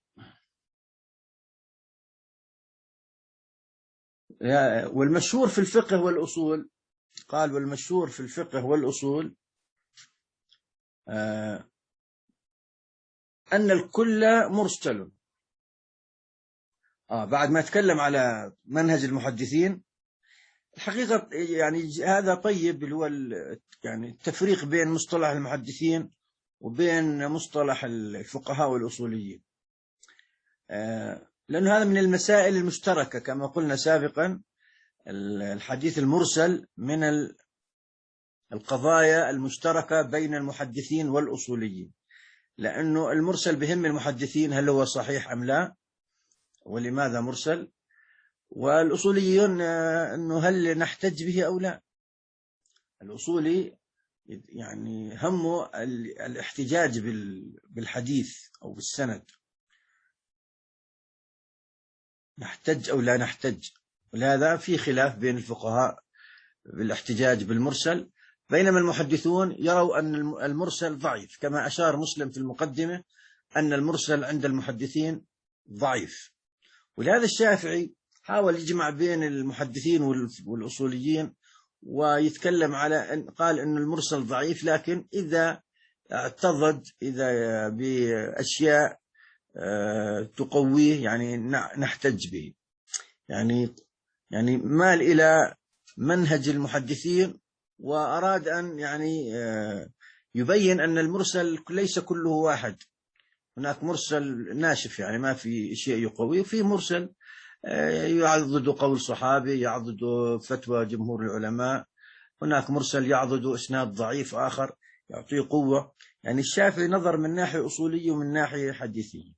Speaker 1: والمشهور في الفقه والأصول، قال والمشهور في الفقه والأصول آه أن الكل مرسل. آه بعد ما تكلم على منهج المحدثين، الحقيقة يعني هذا طيب، اللي هو يعني التفريق بين مصطلح المحدثين وبين مصطلح الفقهاء والأصوليين، آه لأن هذا من المسائل المشتركة كما قلنا سابقا. الحديث المرسل من القضايا المشتركة بين المحدثين والأصوليين، لأنه المرسل بهم المحدثين هل هو صحيح أم لا، ولماذا مرسل، والأصوليون أنه هل نحتج به أو لا. الأصولي يعني همه الاحتجاج بالحديث أو بالسند، نحتج أو لا نحتج، ولهذا في خلاف بين الفقهاء بالاحتجاج بالمرسل، بينما المحدثون يروا أن المرسل ضعيف، كما أشار مسلم في المقدمة أن المرسل عند المحدثين ضعيف. ولهذا الشافعي حاول يجمع بين المحدثين والأصوليين ويتكلم على أن قال أن المرسل ضعيف، لكن إذا اعتضد إذا بأشياء تقويه يعني نحتج به، يعني يعني مال إلى منهج المحدثين، وأراد أن يعني يبين أن المرسل ليس كله واحد، هناك مرسل ناشف يعني ما في شيء يقويه، وفي مرسل يعضد قول صحابي، يعضد فتوى جمهور العلماء، هناك مرسل يعضد إسناد ضعيف آخر يعطيه قوة. يعني الشافعي نظر من ناحية أصولية ومن ناحية حديثية.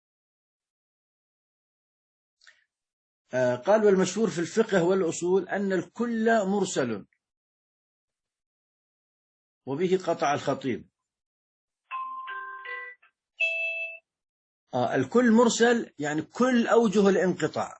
Speaker 1: قال والمشهور في الفقه والأصول أن الكل مرسل، وبه قطع الخطيب. آه الكل مرسل يعني كل أوجه الانقطاع،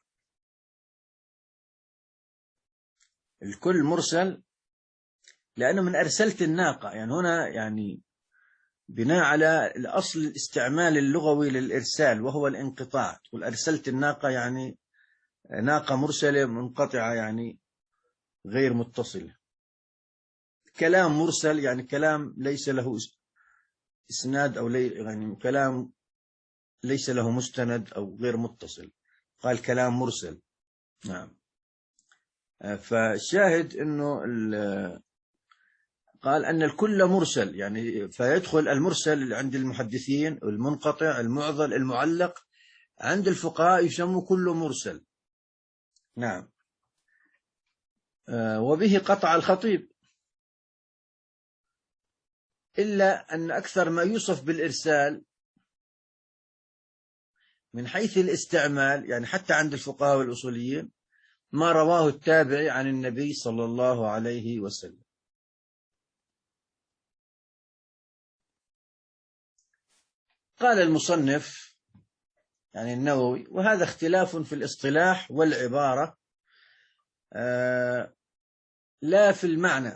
Speaker 1: الكل مرسل لأنه من أرسلت الناقة، يعني هنا يعني بناء على الأصل الاستعمال اللغوي للإرسال وهو الانقطاع، والأرسلت الناقة يعني ناقة مرسلة منقطعة يعني غير متصلة. كلام مرسل يعني كلام ليس له إسناد أو لي يعني كلام ليس له مستند أو غير متصل، قال كلام مرسل. نعم. فالشاهد أنه قال أن الكل مرسل، يعني فيدخل المرسل عند المحدثين، المنقطع، المعضل، المعلق، عند الفقهاء يسمى كله مرسل. نعم. وبه قطع الخطيب، إلا أن أكثر ما يوصف بالإرسال من حيث الاستعمال، يعني حتى عند الفقهاء والأصوليين، ما رواه التابعي عن النبي صلى الله عليه وسلم. قال المصنف يعني النووي، وهذا اختلاف في الاصطلاح والعبارة آه لا في المعنى.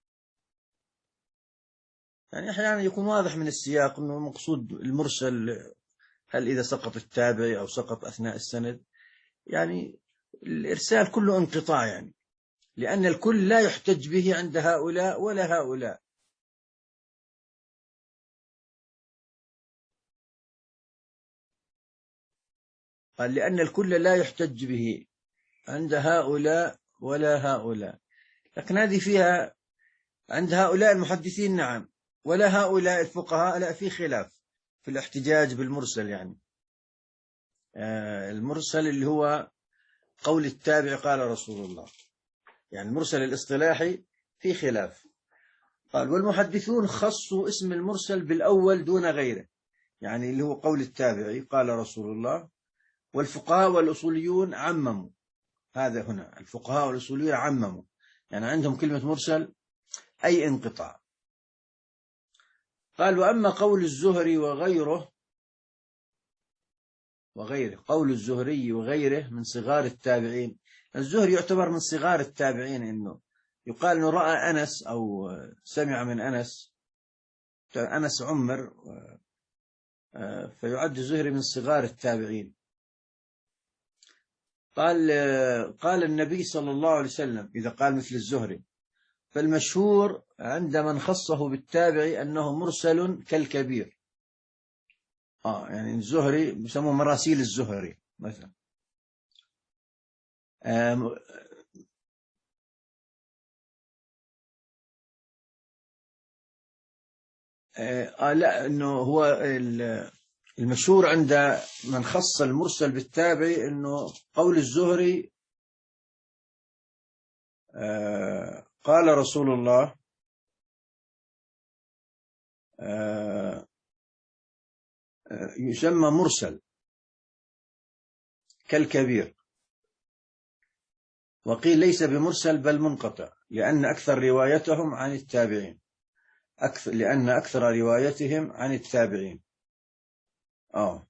Speaker 1: يعني أحيانا يكون واضح من السياق أنه مقصود المرسل هل إذا سقط التابعي أو سقط أثناء السند، يعني الإرسال كله انقطاع، يعني لأن الكل لا يحتج به عند هؤلاء ولا هؤلاء. قال لأن الكل لا يحتج به عند هؤلاء ولا هؤلاء. لكن هذه فيها عند هؤلاء المحدثين نعم، ولا هؤلاء الفقهاء لا، في خلاف في الاحتجاج بالمرسل. يعني آه المرسل اللي هو قول التابع قال رسول الله، يعني المرسل الاصطلاحي في خلاف. قال والمحدثون خصوا اسم المرسل بالأول دون غيره، يعني اللي هو قول التابعي قال رسول الله. والفقهاء والأصوليون عمموا هذا هنا، الفقهاء والأصوليون عمموا، يعني عندهم كلمة مرسل أي انقطاع. قال وأما قول الزهري وغيره وغيره قول الزهري وغيره من صغار التابعين. الزهري يعتبر من صغار التابعين، إنه يقال أنه رأى أنس أو سمع من أنس، أنس عمر، فيعد الزهري من صغار التابعين. قال قال النبي صلى الله عليه وسلم إذا قال مثل الزهري، فالمشهور عند من خصه بالتابع أنه مرسل كالكبير. آه يعني الزهري بيسموه مراسيل الزهري مثلا. آه آه لا، إنه هو المشهور عند من خص المرسل بالتابع أنه قول الزهري آه قال رسول الله آه آه يسمى مرسل كالكبير. وقيل ليس بمرسل بل منقطع، لأن أكثر روايتهم عن التابعين أكثر لأن أكثر روايتهم عن التابعين. آه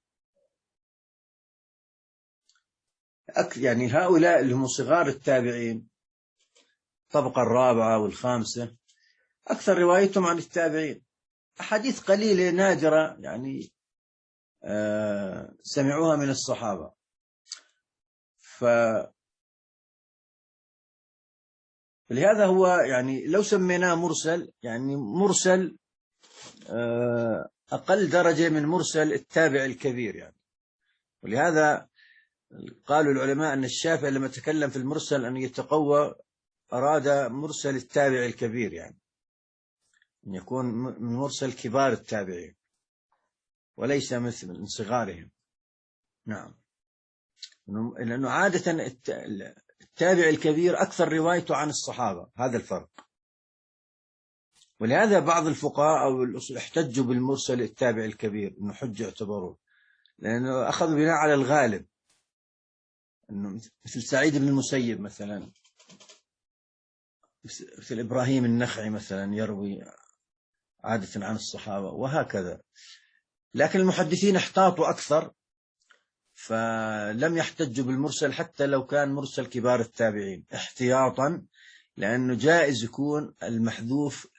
Speaker 1: أك يعني هؤلاء اللي هم صغار التابعين، الطبقة الرابعة والخامسة، أكثر روايتهم عن التابعين، أحاديث قليلة نادرة يعني آه سمعوها من الصحابة. ف لهذا هو يعني لو سميناه مرسل، يعني مرسل آه أقل درجة من مرسل التابع الكبير يعني. ولهذا قالوا العلماء أن الشافعي لما تكلم في المرسل أن يتقوى أراد مرسل التابع الكبير، يعني أن يكون من مرسل كبار التابعين وليس مثل من صغارهم. نعم، لأنه عادة التابع الكبير أكثر روايته عن الصحابة، هذا الفرق. ولهذا بعض الفقهاء أو الأصول احتجوا بالمرسل التابع الكبير إنه حجة يعتبروه، لأنه أخذوا بناء على الغالب، إنه مثل سعيد بن المسيب مثلا، مثل إبراهيم النخعي مثلا يروي عادة عن الصحابة وهكذا. لكن المحدثين احتاطوا أكثر فلم يحتجوا بالمرسل حتى لو كان مرسل كبار التابعين احتياطا، لأنه جائز يكون المحذوف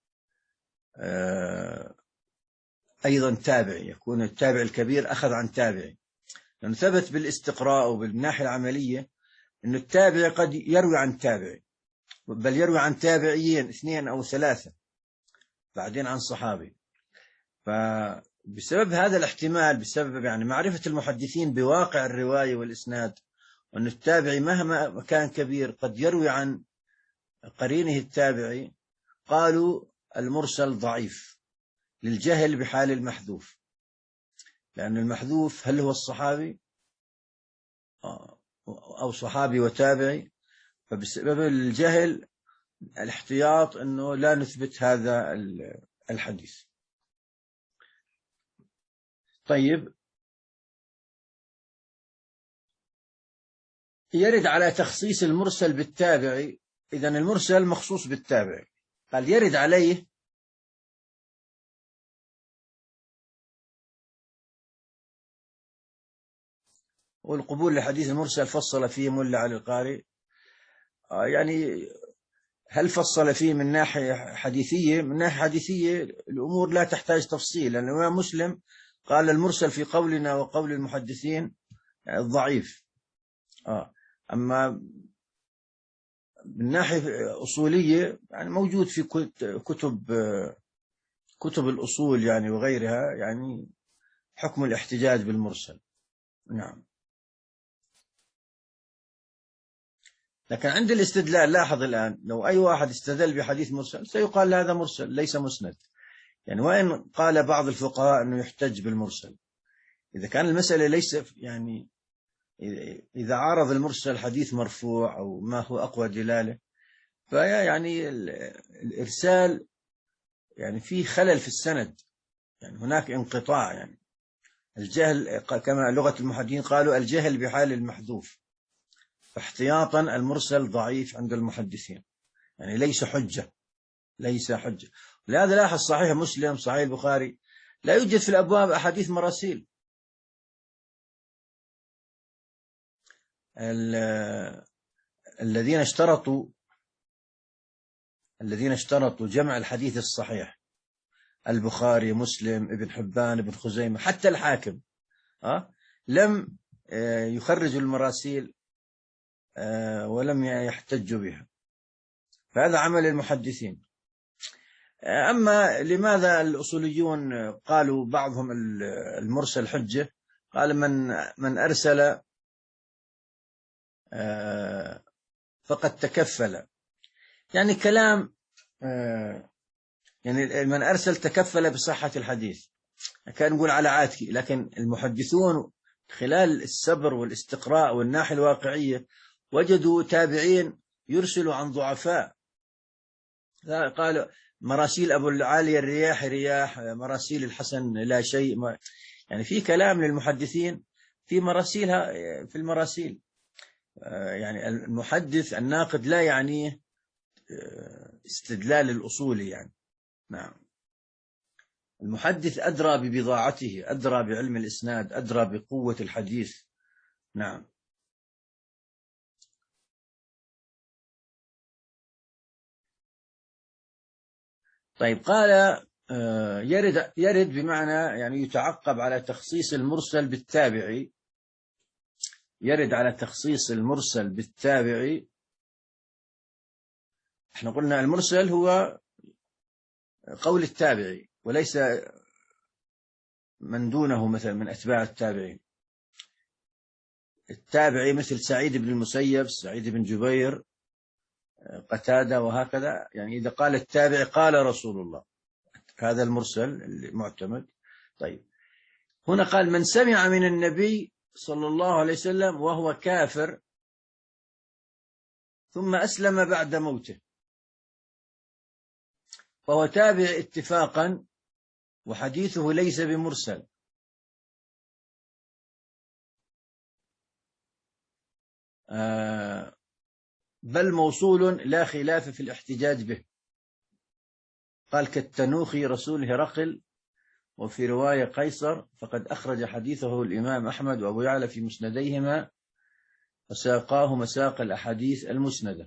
Speaker 1: أيضا تابعي، يكون التابع الكبير أخذ عن تابعي، لأنه ثبت بالاستقراء وبالناحية العملية أن التابع قد يروي عن تابعي، بل يروي عن تابعيين اثنين أو ثلاثة بعدين عن صحابي. فبسبب هذا الاحتمال، بسبب يعني معرفة المحدثين بواقع الرواية والإسناد، وأن التابعي مهما كان كبير قد يروي عن قرينه التابعي، قالوا المرسل ضعيف للجهل بحال المحذوف، لأن المحذوف هل هو الصحابي أو صحابي وتابعي، فبسبب الجهل الاحتياط أنه لا نثبت هذا الحديث. طيب، يرد على تخصيص المرسل بالتابعي، إذن المرسل مخصوص بالتابعي. قال يرد عليه والقبول لحديث المرسل فصل فيه ملا علي القاري، يعني هل فصل فيه من ناحية حديثية؟ من ناحية حديثية الأمور لا تحتاج تفصيل، لأن الإمام مسلم قال المرسل في قولنا وقول المحدثين ضعيف، آه أما من ناحية أصولية يعني موجود في كتب كتب الأصول يعني وغيرها يعني حكم الاحتجاج بالمرسل. نعم. لكن عند الاستدلال لاحظ الآن لو أي واحد استدل بحديث مرسل سيقال هذا مرسل ليس مسند، يعني وإن قال بعض الفقهاء أنه يحتج بالمرسل إذا كان المسألة ليس يعني إذا عارض المرسل حديث مرفوع أو ما هو أقوى دلالة فهي يعني الإرسال يعني فيه خلل في السند، يعني هناك انقطاع، يعني الجهل كما لغة المحدثين قالوا الجهل بحال المحذوف، فاحتياطا المرسل ضعيف عند المحدثين يعني ليس حجة ليس حجة. لهذا لاحظ صحيح مسلم صحيح البخاري لا يوجد في الأبواب أحاديث مراسيل. الذين اشترطوا الذين اشترطوا جمع الحديث الصحيح البخاري مسلم ابن حبان ابن خزيمة حتى الحاكم أه؟ لم يخرجوا المراسيل ولم يحتجوا بها، فهذا عمل المحدثين. أما لماذا الأصوليون قالوا بعضهم المرسل حجة؟ قال من من أرسل فقد تكفل، يعني كلام يعني من أرسل تكفل بصحة الحديث، كان نقول على عاتكي، لكن المحدثون خلال السبر والاستقراء والناحية الواقعية وجدوا تابعين يرسلوا عن ضعفاء، قالوا مراسيل أبو العالي الرياح رياح، مراسيل الحسن لا شيء، يعني في كلام للمحدثين في مراسيلها في المراسيل، يعني المحدث الناقد لا يعنيه استدلال الأصولي يعني. نعم. المحدث أدرى ببضاعته، أدرى بعلم الإسناد، أدرى بقوة الحديث. نعم. طيب قال يرد يرد بمعنى يعني يتعقب على تخصيص المرسل بالتابعي، يرد على تخصيص المرسل بالتابعي. احنا قلنا المرسل هو قول التابعي وليس من دونه مثلا من أتباع التابعين. التابعي مثل سعيد بن المسيب، سعيد بن جبير، قتادة وهكذا، يعني إذا قال التابعي قال رسول الله هذا المرسل المعتمد. طيب هنا قال من سمع من النبي صلى الله عليه وسلم وهو كافر ثم أسلم بعد موته فهو تابع اتفاقا وحديثه ليس بمرسل، بل موصول لا خلاف في الاحتجاج به. قال كالتنوخي رسول هرقل، وفي رواية قيصر، فقد أخرج حديثه الإمام أحمد وأبو يعلى في مسنديهما وساقاه مساق الأحاديث المسندة.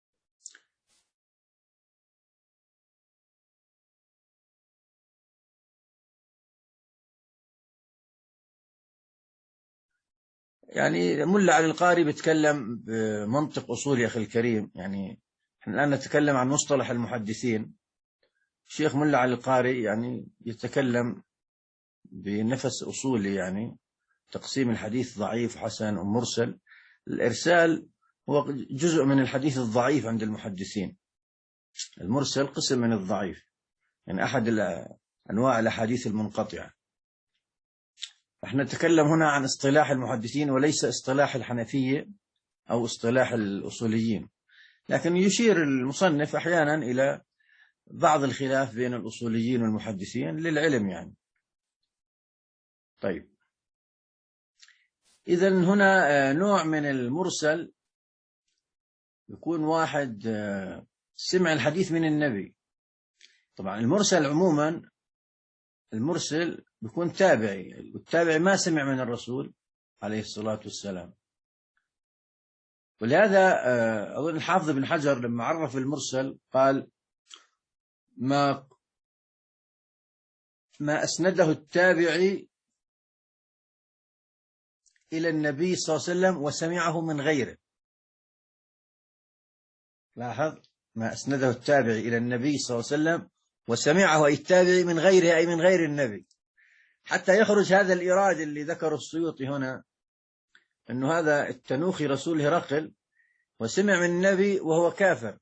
Speaker 1: يعني ملا علي القاري بيتكلم بمنطق أصول يا أخي الكريم، يعني احنا الآن نتكلم عن مصطلح المحدثين، الشيخ ملا علي القاري يعني يتكلم بنفس أصولي، يعني تقسيم الحديث ضعيف وحسن ومرسل. الإرسال هو جزء من الحديث الضعيف عند المحدثين، المرسل قسم من الضعيف، يعني أحد أنواع الأحاديث المنقطعة. احنا نتكلم هنا عن اصطلاح المحدثين وليس اصطلاح الحنفية أو اصطلاح الأصوليين، لكن يشير المصنف أحيانا إلى بعض الخلاف بين الأصوليين والمحدثين للعلم يعني. طيب إذن هنا نوع من المرسل يكون واحد سمع الحديث من النبي. طبعا المرسل عموما المرسل بيكون تابعي، والتابعي ما سمع من الرسول عليه الصلاة والسلام. ولهذا أظن الحافظ بن حجر لما عرف المرسل قال ما ما أسنده التابعي إلى النبي صلى الله عليه وسلم وسمعه من غيره. لاحظ، ما أسنده التابعي إلى النبي صلى الله عليه وسلم وسمعه أي التابعي من غيره أي من غير النبي، حتى يخرج هذا الإيراد اللي ذكره السيوطي هنا، أنه هذا التنوخي رسول هرقل وسمع من النبي وهو كافر.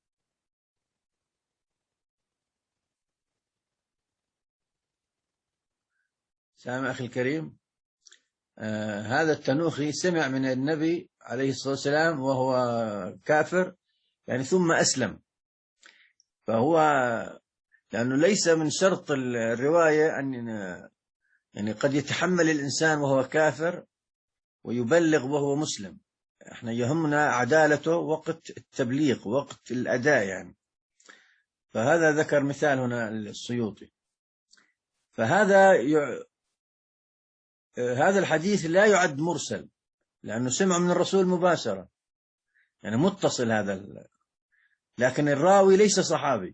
Speaker 1: سامع أخي الكريم؟ آه هذا التنوخي سمع من النبي عليه الصلاة والسلام وهو كافر، يعني ثم أسلم. فهو لأنه ليس من شرط الرواية أن يعني قد يتحمل الإنسان وهو كافر ويبلغ وهو مسلم. احنا يهمنا عدالته وقت التبليغ وقت الأداء يعني. فهذا ذكر مثال هنا السيوطي. فهذا ي... هذا الحديث لا يعد مرسل لأنه سمع من الرسول مباشرة، يعني متصل هذا ال... لكن الراوي ليس صحابي،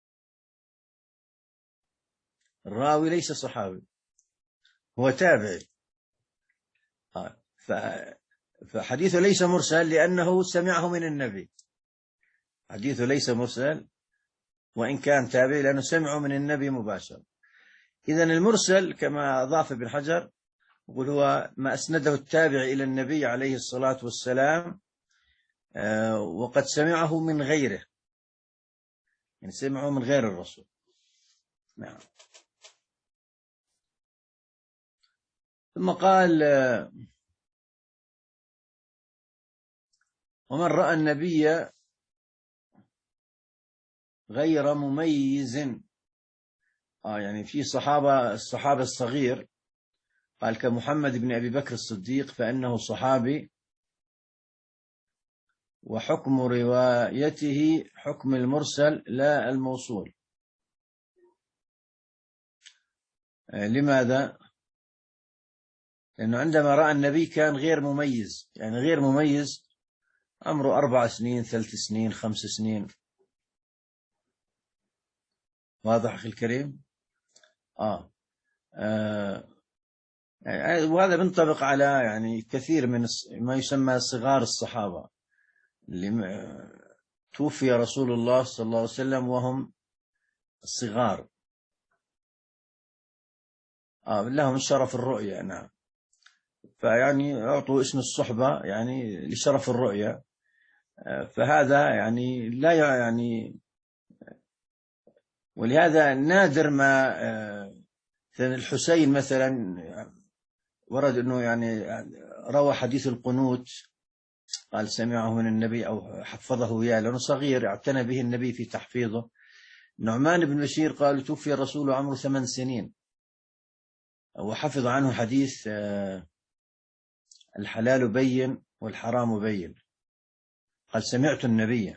Speaker 1: الراوي ليس صحابي، هو تابعي. ف... فحديثه ليس مرسل لأنه سمعه من النبي. حديثه ليس مرسل وإن كان تابعي لأنه سمعه من النبي مباشرة. إذن المرسل كما أضاف ابن حجر يقول هو ما أسنده التابعي إلى النبي عليه الصلاة والسلام وقد سمعه من غيره، يعني سمعه من غير الرسول. نعم. ثم قال ومن رأى النبي غير مميز، آه يعني في صحابة الصحابة الصغير قال كمحمد بن أبي بكر الصديق فإنه صحابي وحكم روايته حكم المرسل لا الموصول. آه لماذا؟ لأنه عندما رأى النبي كان غير مميز، يعني غير مميز عمره أربع سنين ثلاث سنين خمس سنين. واضح أخي الكريم؟ آه, آه. وهذا بنطبق على يعني كثير من ما يسمى صغار الصحابة اللي توفي رسول الله صلى الله عليه وسلم وهم صغار، آه لهم شرف الرؤية. نعم. فيعني أعطوا اسم الصحبة يعني لشرف الرؤية. فهذا يعني لا يعني، ولهذا نادر ما الحسين مثلا ورد أنه يعني روى حديث القنوت قال سمعه من النبي أو حفظه إياه لأنه صغير اعتنى به النبي في تحفيظه. نعمان بن بشير قال توفي الرسول عمره ثمان سنين وحفظ عنه حديث الحلال بين والحرام بين، قال سمعت النبي.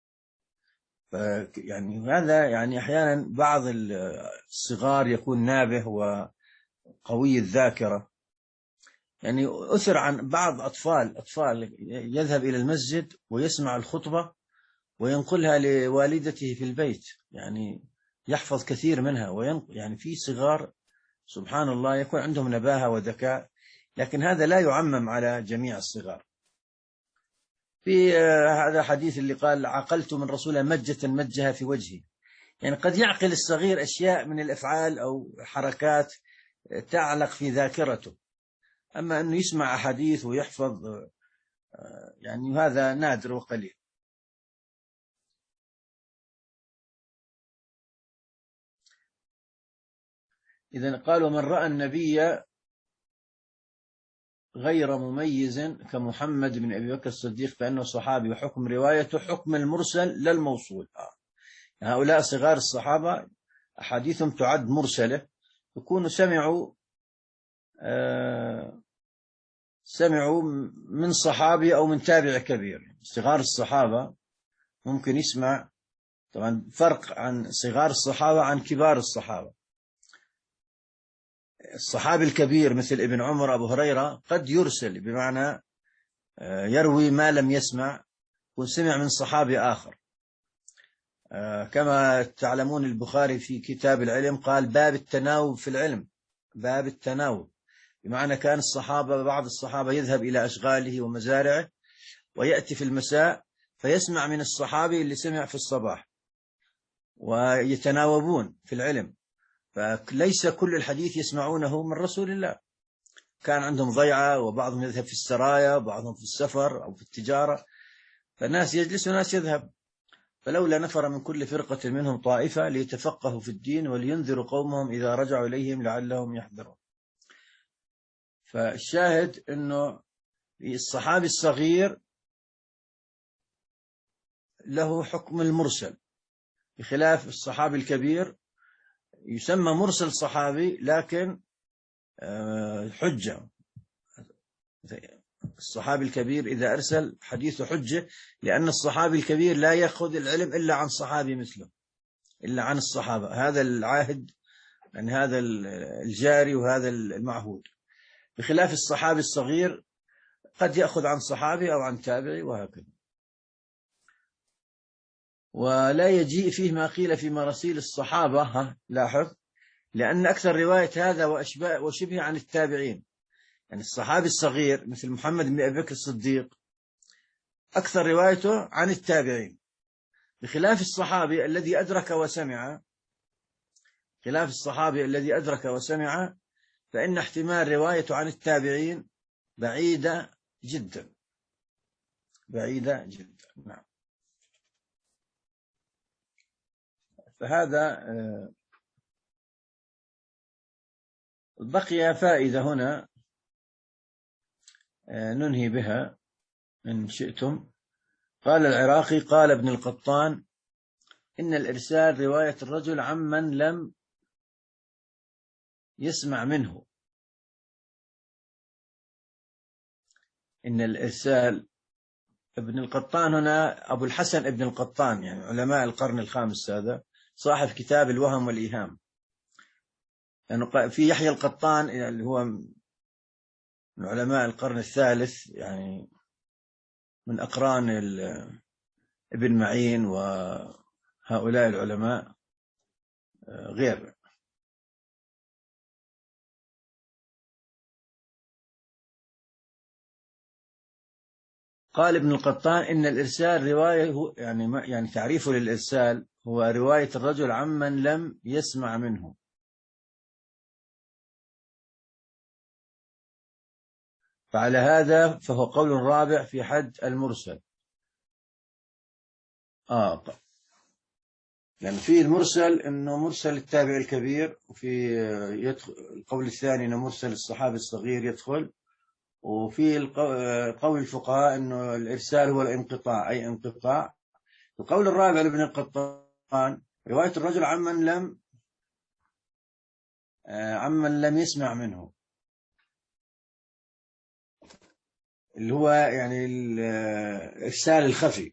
Speaker 1: يعني هذا يعني أحيانا بعض الصغار يكون نابه وقوي الذاكرة. يعني أثر عن بعض أطفال أطفال يذهب إلى المسجد ويسمع الخطبة وينقلها لوالدته في البيت، يعني يحفظ كثير منها وينقل. يعني في صغار سبحان الله يكون عندهم نباهة وذكاء، لكن هذا لا يعمم على جميع الصغار. في هذا حديث اللي قال عقلت من رسول مجة مجها في وجهي، يعني قد يعقل الصغير أشياء من الأفعال أو حركات تعلق في ذاكرته، أما أنه يسمع أحاديث ويحفظ يعني هذا نادر وقليل. إذن قال ومن رأى النبي غير مميز كمحمد بن أبي بكر الصديق فإنه صحابي وحكم روايته حكم المرسل لا الموصول. آه. هؤلاء صغار الصحابة أحاديثهم تعد مرسلة، يكونوا سمعوا آه سمعوا من صحابي أو من تابع كبير. صغار الصحابة ممكن يسمع، طبعا فرق عن صغار الصحابة عن كبار الصحابة. الصحابي الكبير مثل ابن عمر أبو هريرة قد يرسل بمعنى يروي ما لم يسمع وسمع من صحابي آخر، كما تعلمون البخاري في كتاب العلم قال باب التناوب في العلم، باب التناوب بمعنى كان الصحابة بعض الصحابة يذهب إلى أشغاله ومزارعه ويأتي في المساء فيسمع من الصحابي اللي سمع في الصباح ويتناوبون في العلم، فليس كل الحديث يسمعونه من رسول الله، كان عندهم ضيعة وبعضهم يذهب في السرايا وبعضهم في السفر أو في التجارة، فالناس يجلس وناس يذهب، فلولا نفر من كل فرقة منهم طائفة ليتفقهوا في الدين ولينذروا قومهم إذا رجعوا إليهم لعلهم يحذرون. فالشاهد أنه الصحابي الصغير له حكم المرسل، بخلاف الصحابي الكبير يسمى مرسل صحابي لكن حجة. الصحابي الكبير إذا أرسل حديثه حجة، لأن الصحابي الكبير لا يأخذ العلم إلا عن صحابي مثله، إلا عن الصحابة، هذا العاهد، يعني هذا الجاري وهذا المعهود، بخلاف الصحابي الصغير قد يأخذ عن صحابي أو عن تابعي وهكذا. ولا يجيء فيه ما قيل في مراسيل الصحابة، ها لاحظ، لأن أكثر رواية هذا وشبه عن التابعين، يعني الصحابي الصغير مثل محمد بن أبي بكر الصديق أكثر روايته عن التابعين، بخلاف الصحابي الذي أدرك وسمع، خلاف الصحابي الذي أدرك وسمع فإن احتمال روايته عن التابعين بعيدة جدا، بعيدة جدا. نعم. فهذا بقي فائدة هنا ننهي بها إن شئتم. قال العراقي قال ابن القطان إن الإرسال رواية الرجل عمن لم يسمع منه. إن الإرسال، ابن القطان هنا أبو الحسن ابن القطان، يعني علماء القرن الخامس، هذا صاحب كتاب الوهم والإيهام، يعني في يحيى القطان اللي هو من علماء القرن الثالث، يعني من أقران ابن معين وهؤلاء العلماء غير. قال ابن القطان إن الإرسال رواية، يعني يعني تعريفه للإرسال هو رواية الرجل عمن لم يسمع منه. فعلى هذا فهو قول رابع في حد المرسل. آه يعني في المرسل إنه مرسل التابع الكبير، وفي يدخل القول الثاني إنه مرسل الصحابي الصغير يدخل، وفي قول الفقهاء إنه الإرسال هو الانقطاع، أي انقطاع. القول الرابع لابن القطان رواية الرجل عمن لم عمن لم يسمع منه، اللي هو يعني الإرسال الخفي.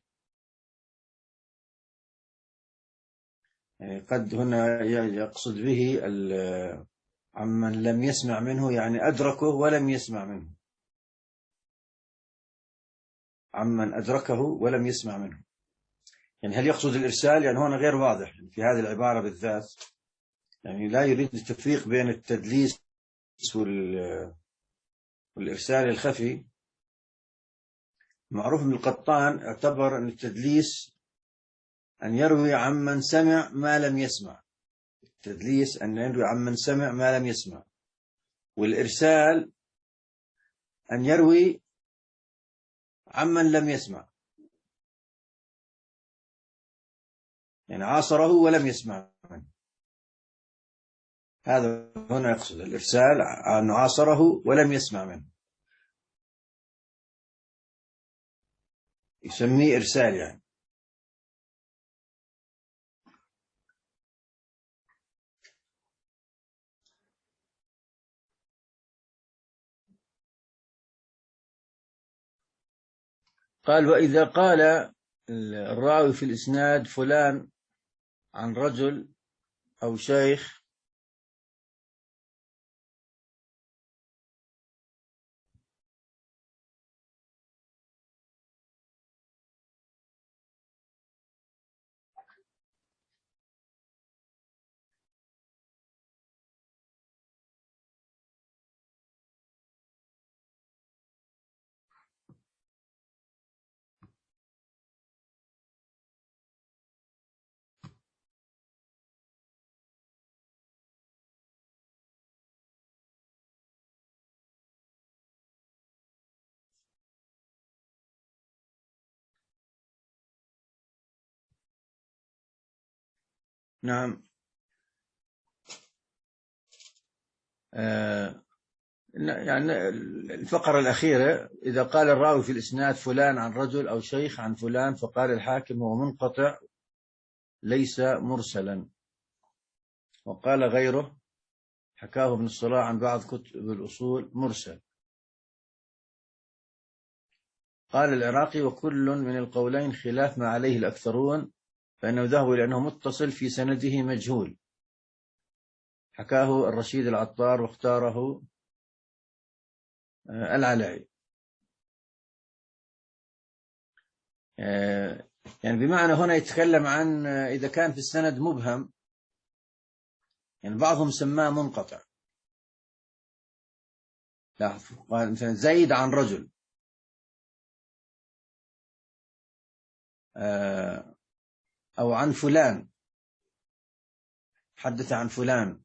Speaker 1: يعني قد هنا يقصد به عمن لم يسمع منه، يعني أدركه ولم يسمع منه، عمن أدركه ولم يسمع منه. يعني هل يقصد الإرسال؟ يعني هنا غير واضح في هذه العبارة بالذات، يعني لا يريد التفريق بين التدليس والإرسال الخفي. معروف من القطان اعتبر أن التدليس أن يروي عمن سمع ما لم يسمع، التدليس أن يروي عمن سمع ما لم يسمع، والإرسال أن يروي عمن لم يسمع، يعني عاصره ولم يسمع منه. هذا هنا يقصد الإرسال أنه عاصره ولم يسمع منه، يسميه إرسال يعني. قال وإذا قال الراوي في الإسناد فلان عن رجل أو شيخ نعم. آه يعني الفقرة الأخيرة: إذا قال الراوي في الإسناد فلان عن رجل أو شيخ عن فلان، فقال الحاكم هو منقطع ليس مرسلا. وقال غيره حكاه ابن الصلاح عن بعض كتب الأصول مرسل. قال العراقي: وكل من القولين خلاف ما عليه الأكثرون، فإنه ذهب لأنه متصل في سنده مجهول. حكاه الرشيد العطار واختاره العلاء. يعني بمعنى هنا يتكلم عن إذا كان في السند مبهم، يعني بعضهم سماه منقطع. قال مثلا زيد عن رجل، أو عن فلان، حدث عن فلان،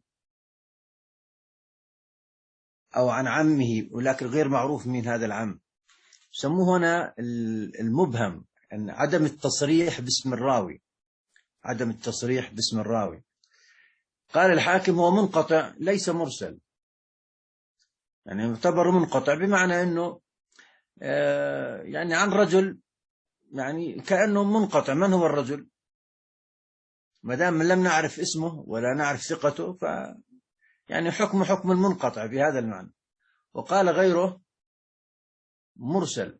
Speaker 1: أو عن عمه ولكن غير معروف من هذا العم، سموه هنا المبهم، يعني عدم التصريح باسم الراوي، عدم التصريح باسم الراوي. قال الحاكم هو منقطع ليس مرسل، يعني يعتبر منقطع بمعنى أنه يعني عن رجل، يعني كأنه منقطع. من هو الرجل؟ ما دام لم نعرف اسمه ولا نعرف ثقته، ف يعني حكم حكم المنقطع بهذا المعنى. وقال غيره مرسل،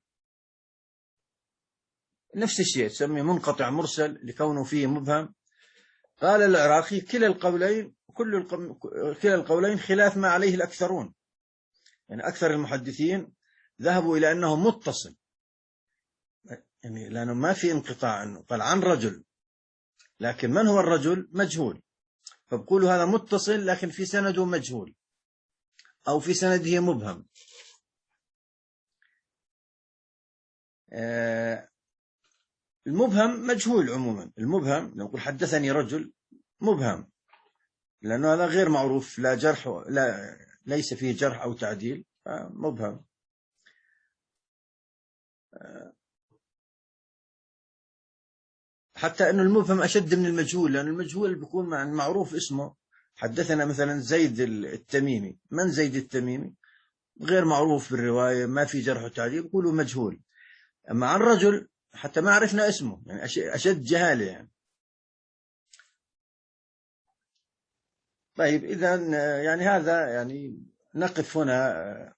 Speaker 1: نفس الشيء، تسميه منقطع مرسل لكونه فيه مبهم. قال العراقي: كلا القولين كل القم... كلا القولين خلاف ما عليه الأكثرون، يعني أكثر المحدثين ذهبوا إلى أنه متصل، يعني لأنه ما في انقطاع عنه. قال عن رجل، لكن من هو الرجل مجهول، فبقولوا هذا متصل لكن في سنده مجهول أو في سنده مبهم. آه المبهم مجهول عموما. المبهم لو نقول حدثني رجل مبهم، لأنه هذا غير معروف، لا جرح، لا ليس فيه جرح أو تعديل، مبهم. حتى أنه المبهم أشد من المجهول، لأن المجهول بيكون مع معروف اسمه. حدثنا مثلا زيد التميمي، من زيد التميمي؟ غير معروف بالرواية، ما في جرح وتعديل، يقولوا مجهول. أما عن رجل حتى ما عرفنا اسمه، يعني أشد جهالة يعني. طيب إذا يعني هذا يعني نقف هنا.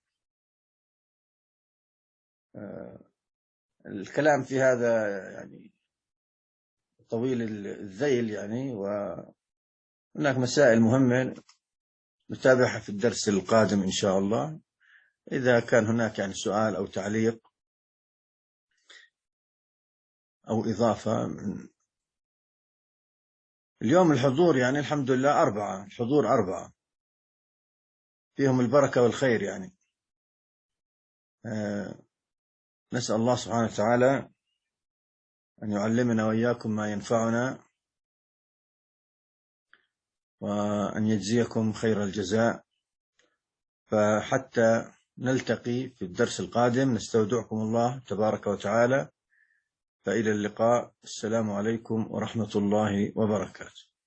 Speaker 1: الكلام في هذا يعني طويل الذيل يعني، وهناك مسائل مهمة نتابعها في الدرس القادم إن شاء الله. إذا كان هناك يعني سؤال أو تعليق أو إضافة. اليوم الحضور يعني الحمد لله أربعة، الحضور أربعة فيهم البركة والخير يعني. آه نسأل الله سبحانه وتعالى أن يعلمنا وإياكم ما ينفعنا، وأن يجزيكم خير الجزاء. فحتى نلتقي في الدرس القادم نستودعكم الله تبارك وتعالى، فإلى اللقاء. السلام عليكم ورحمة الله وبركاته.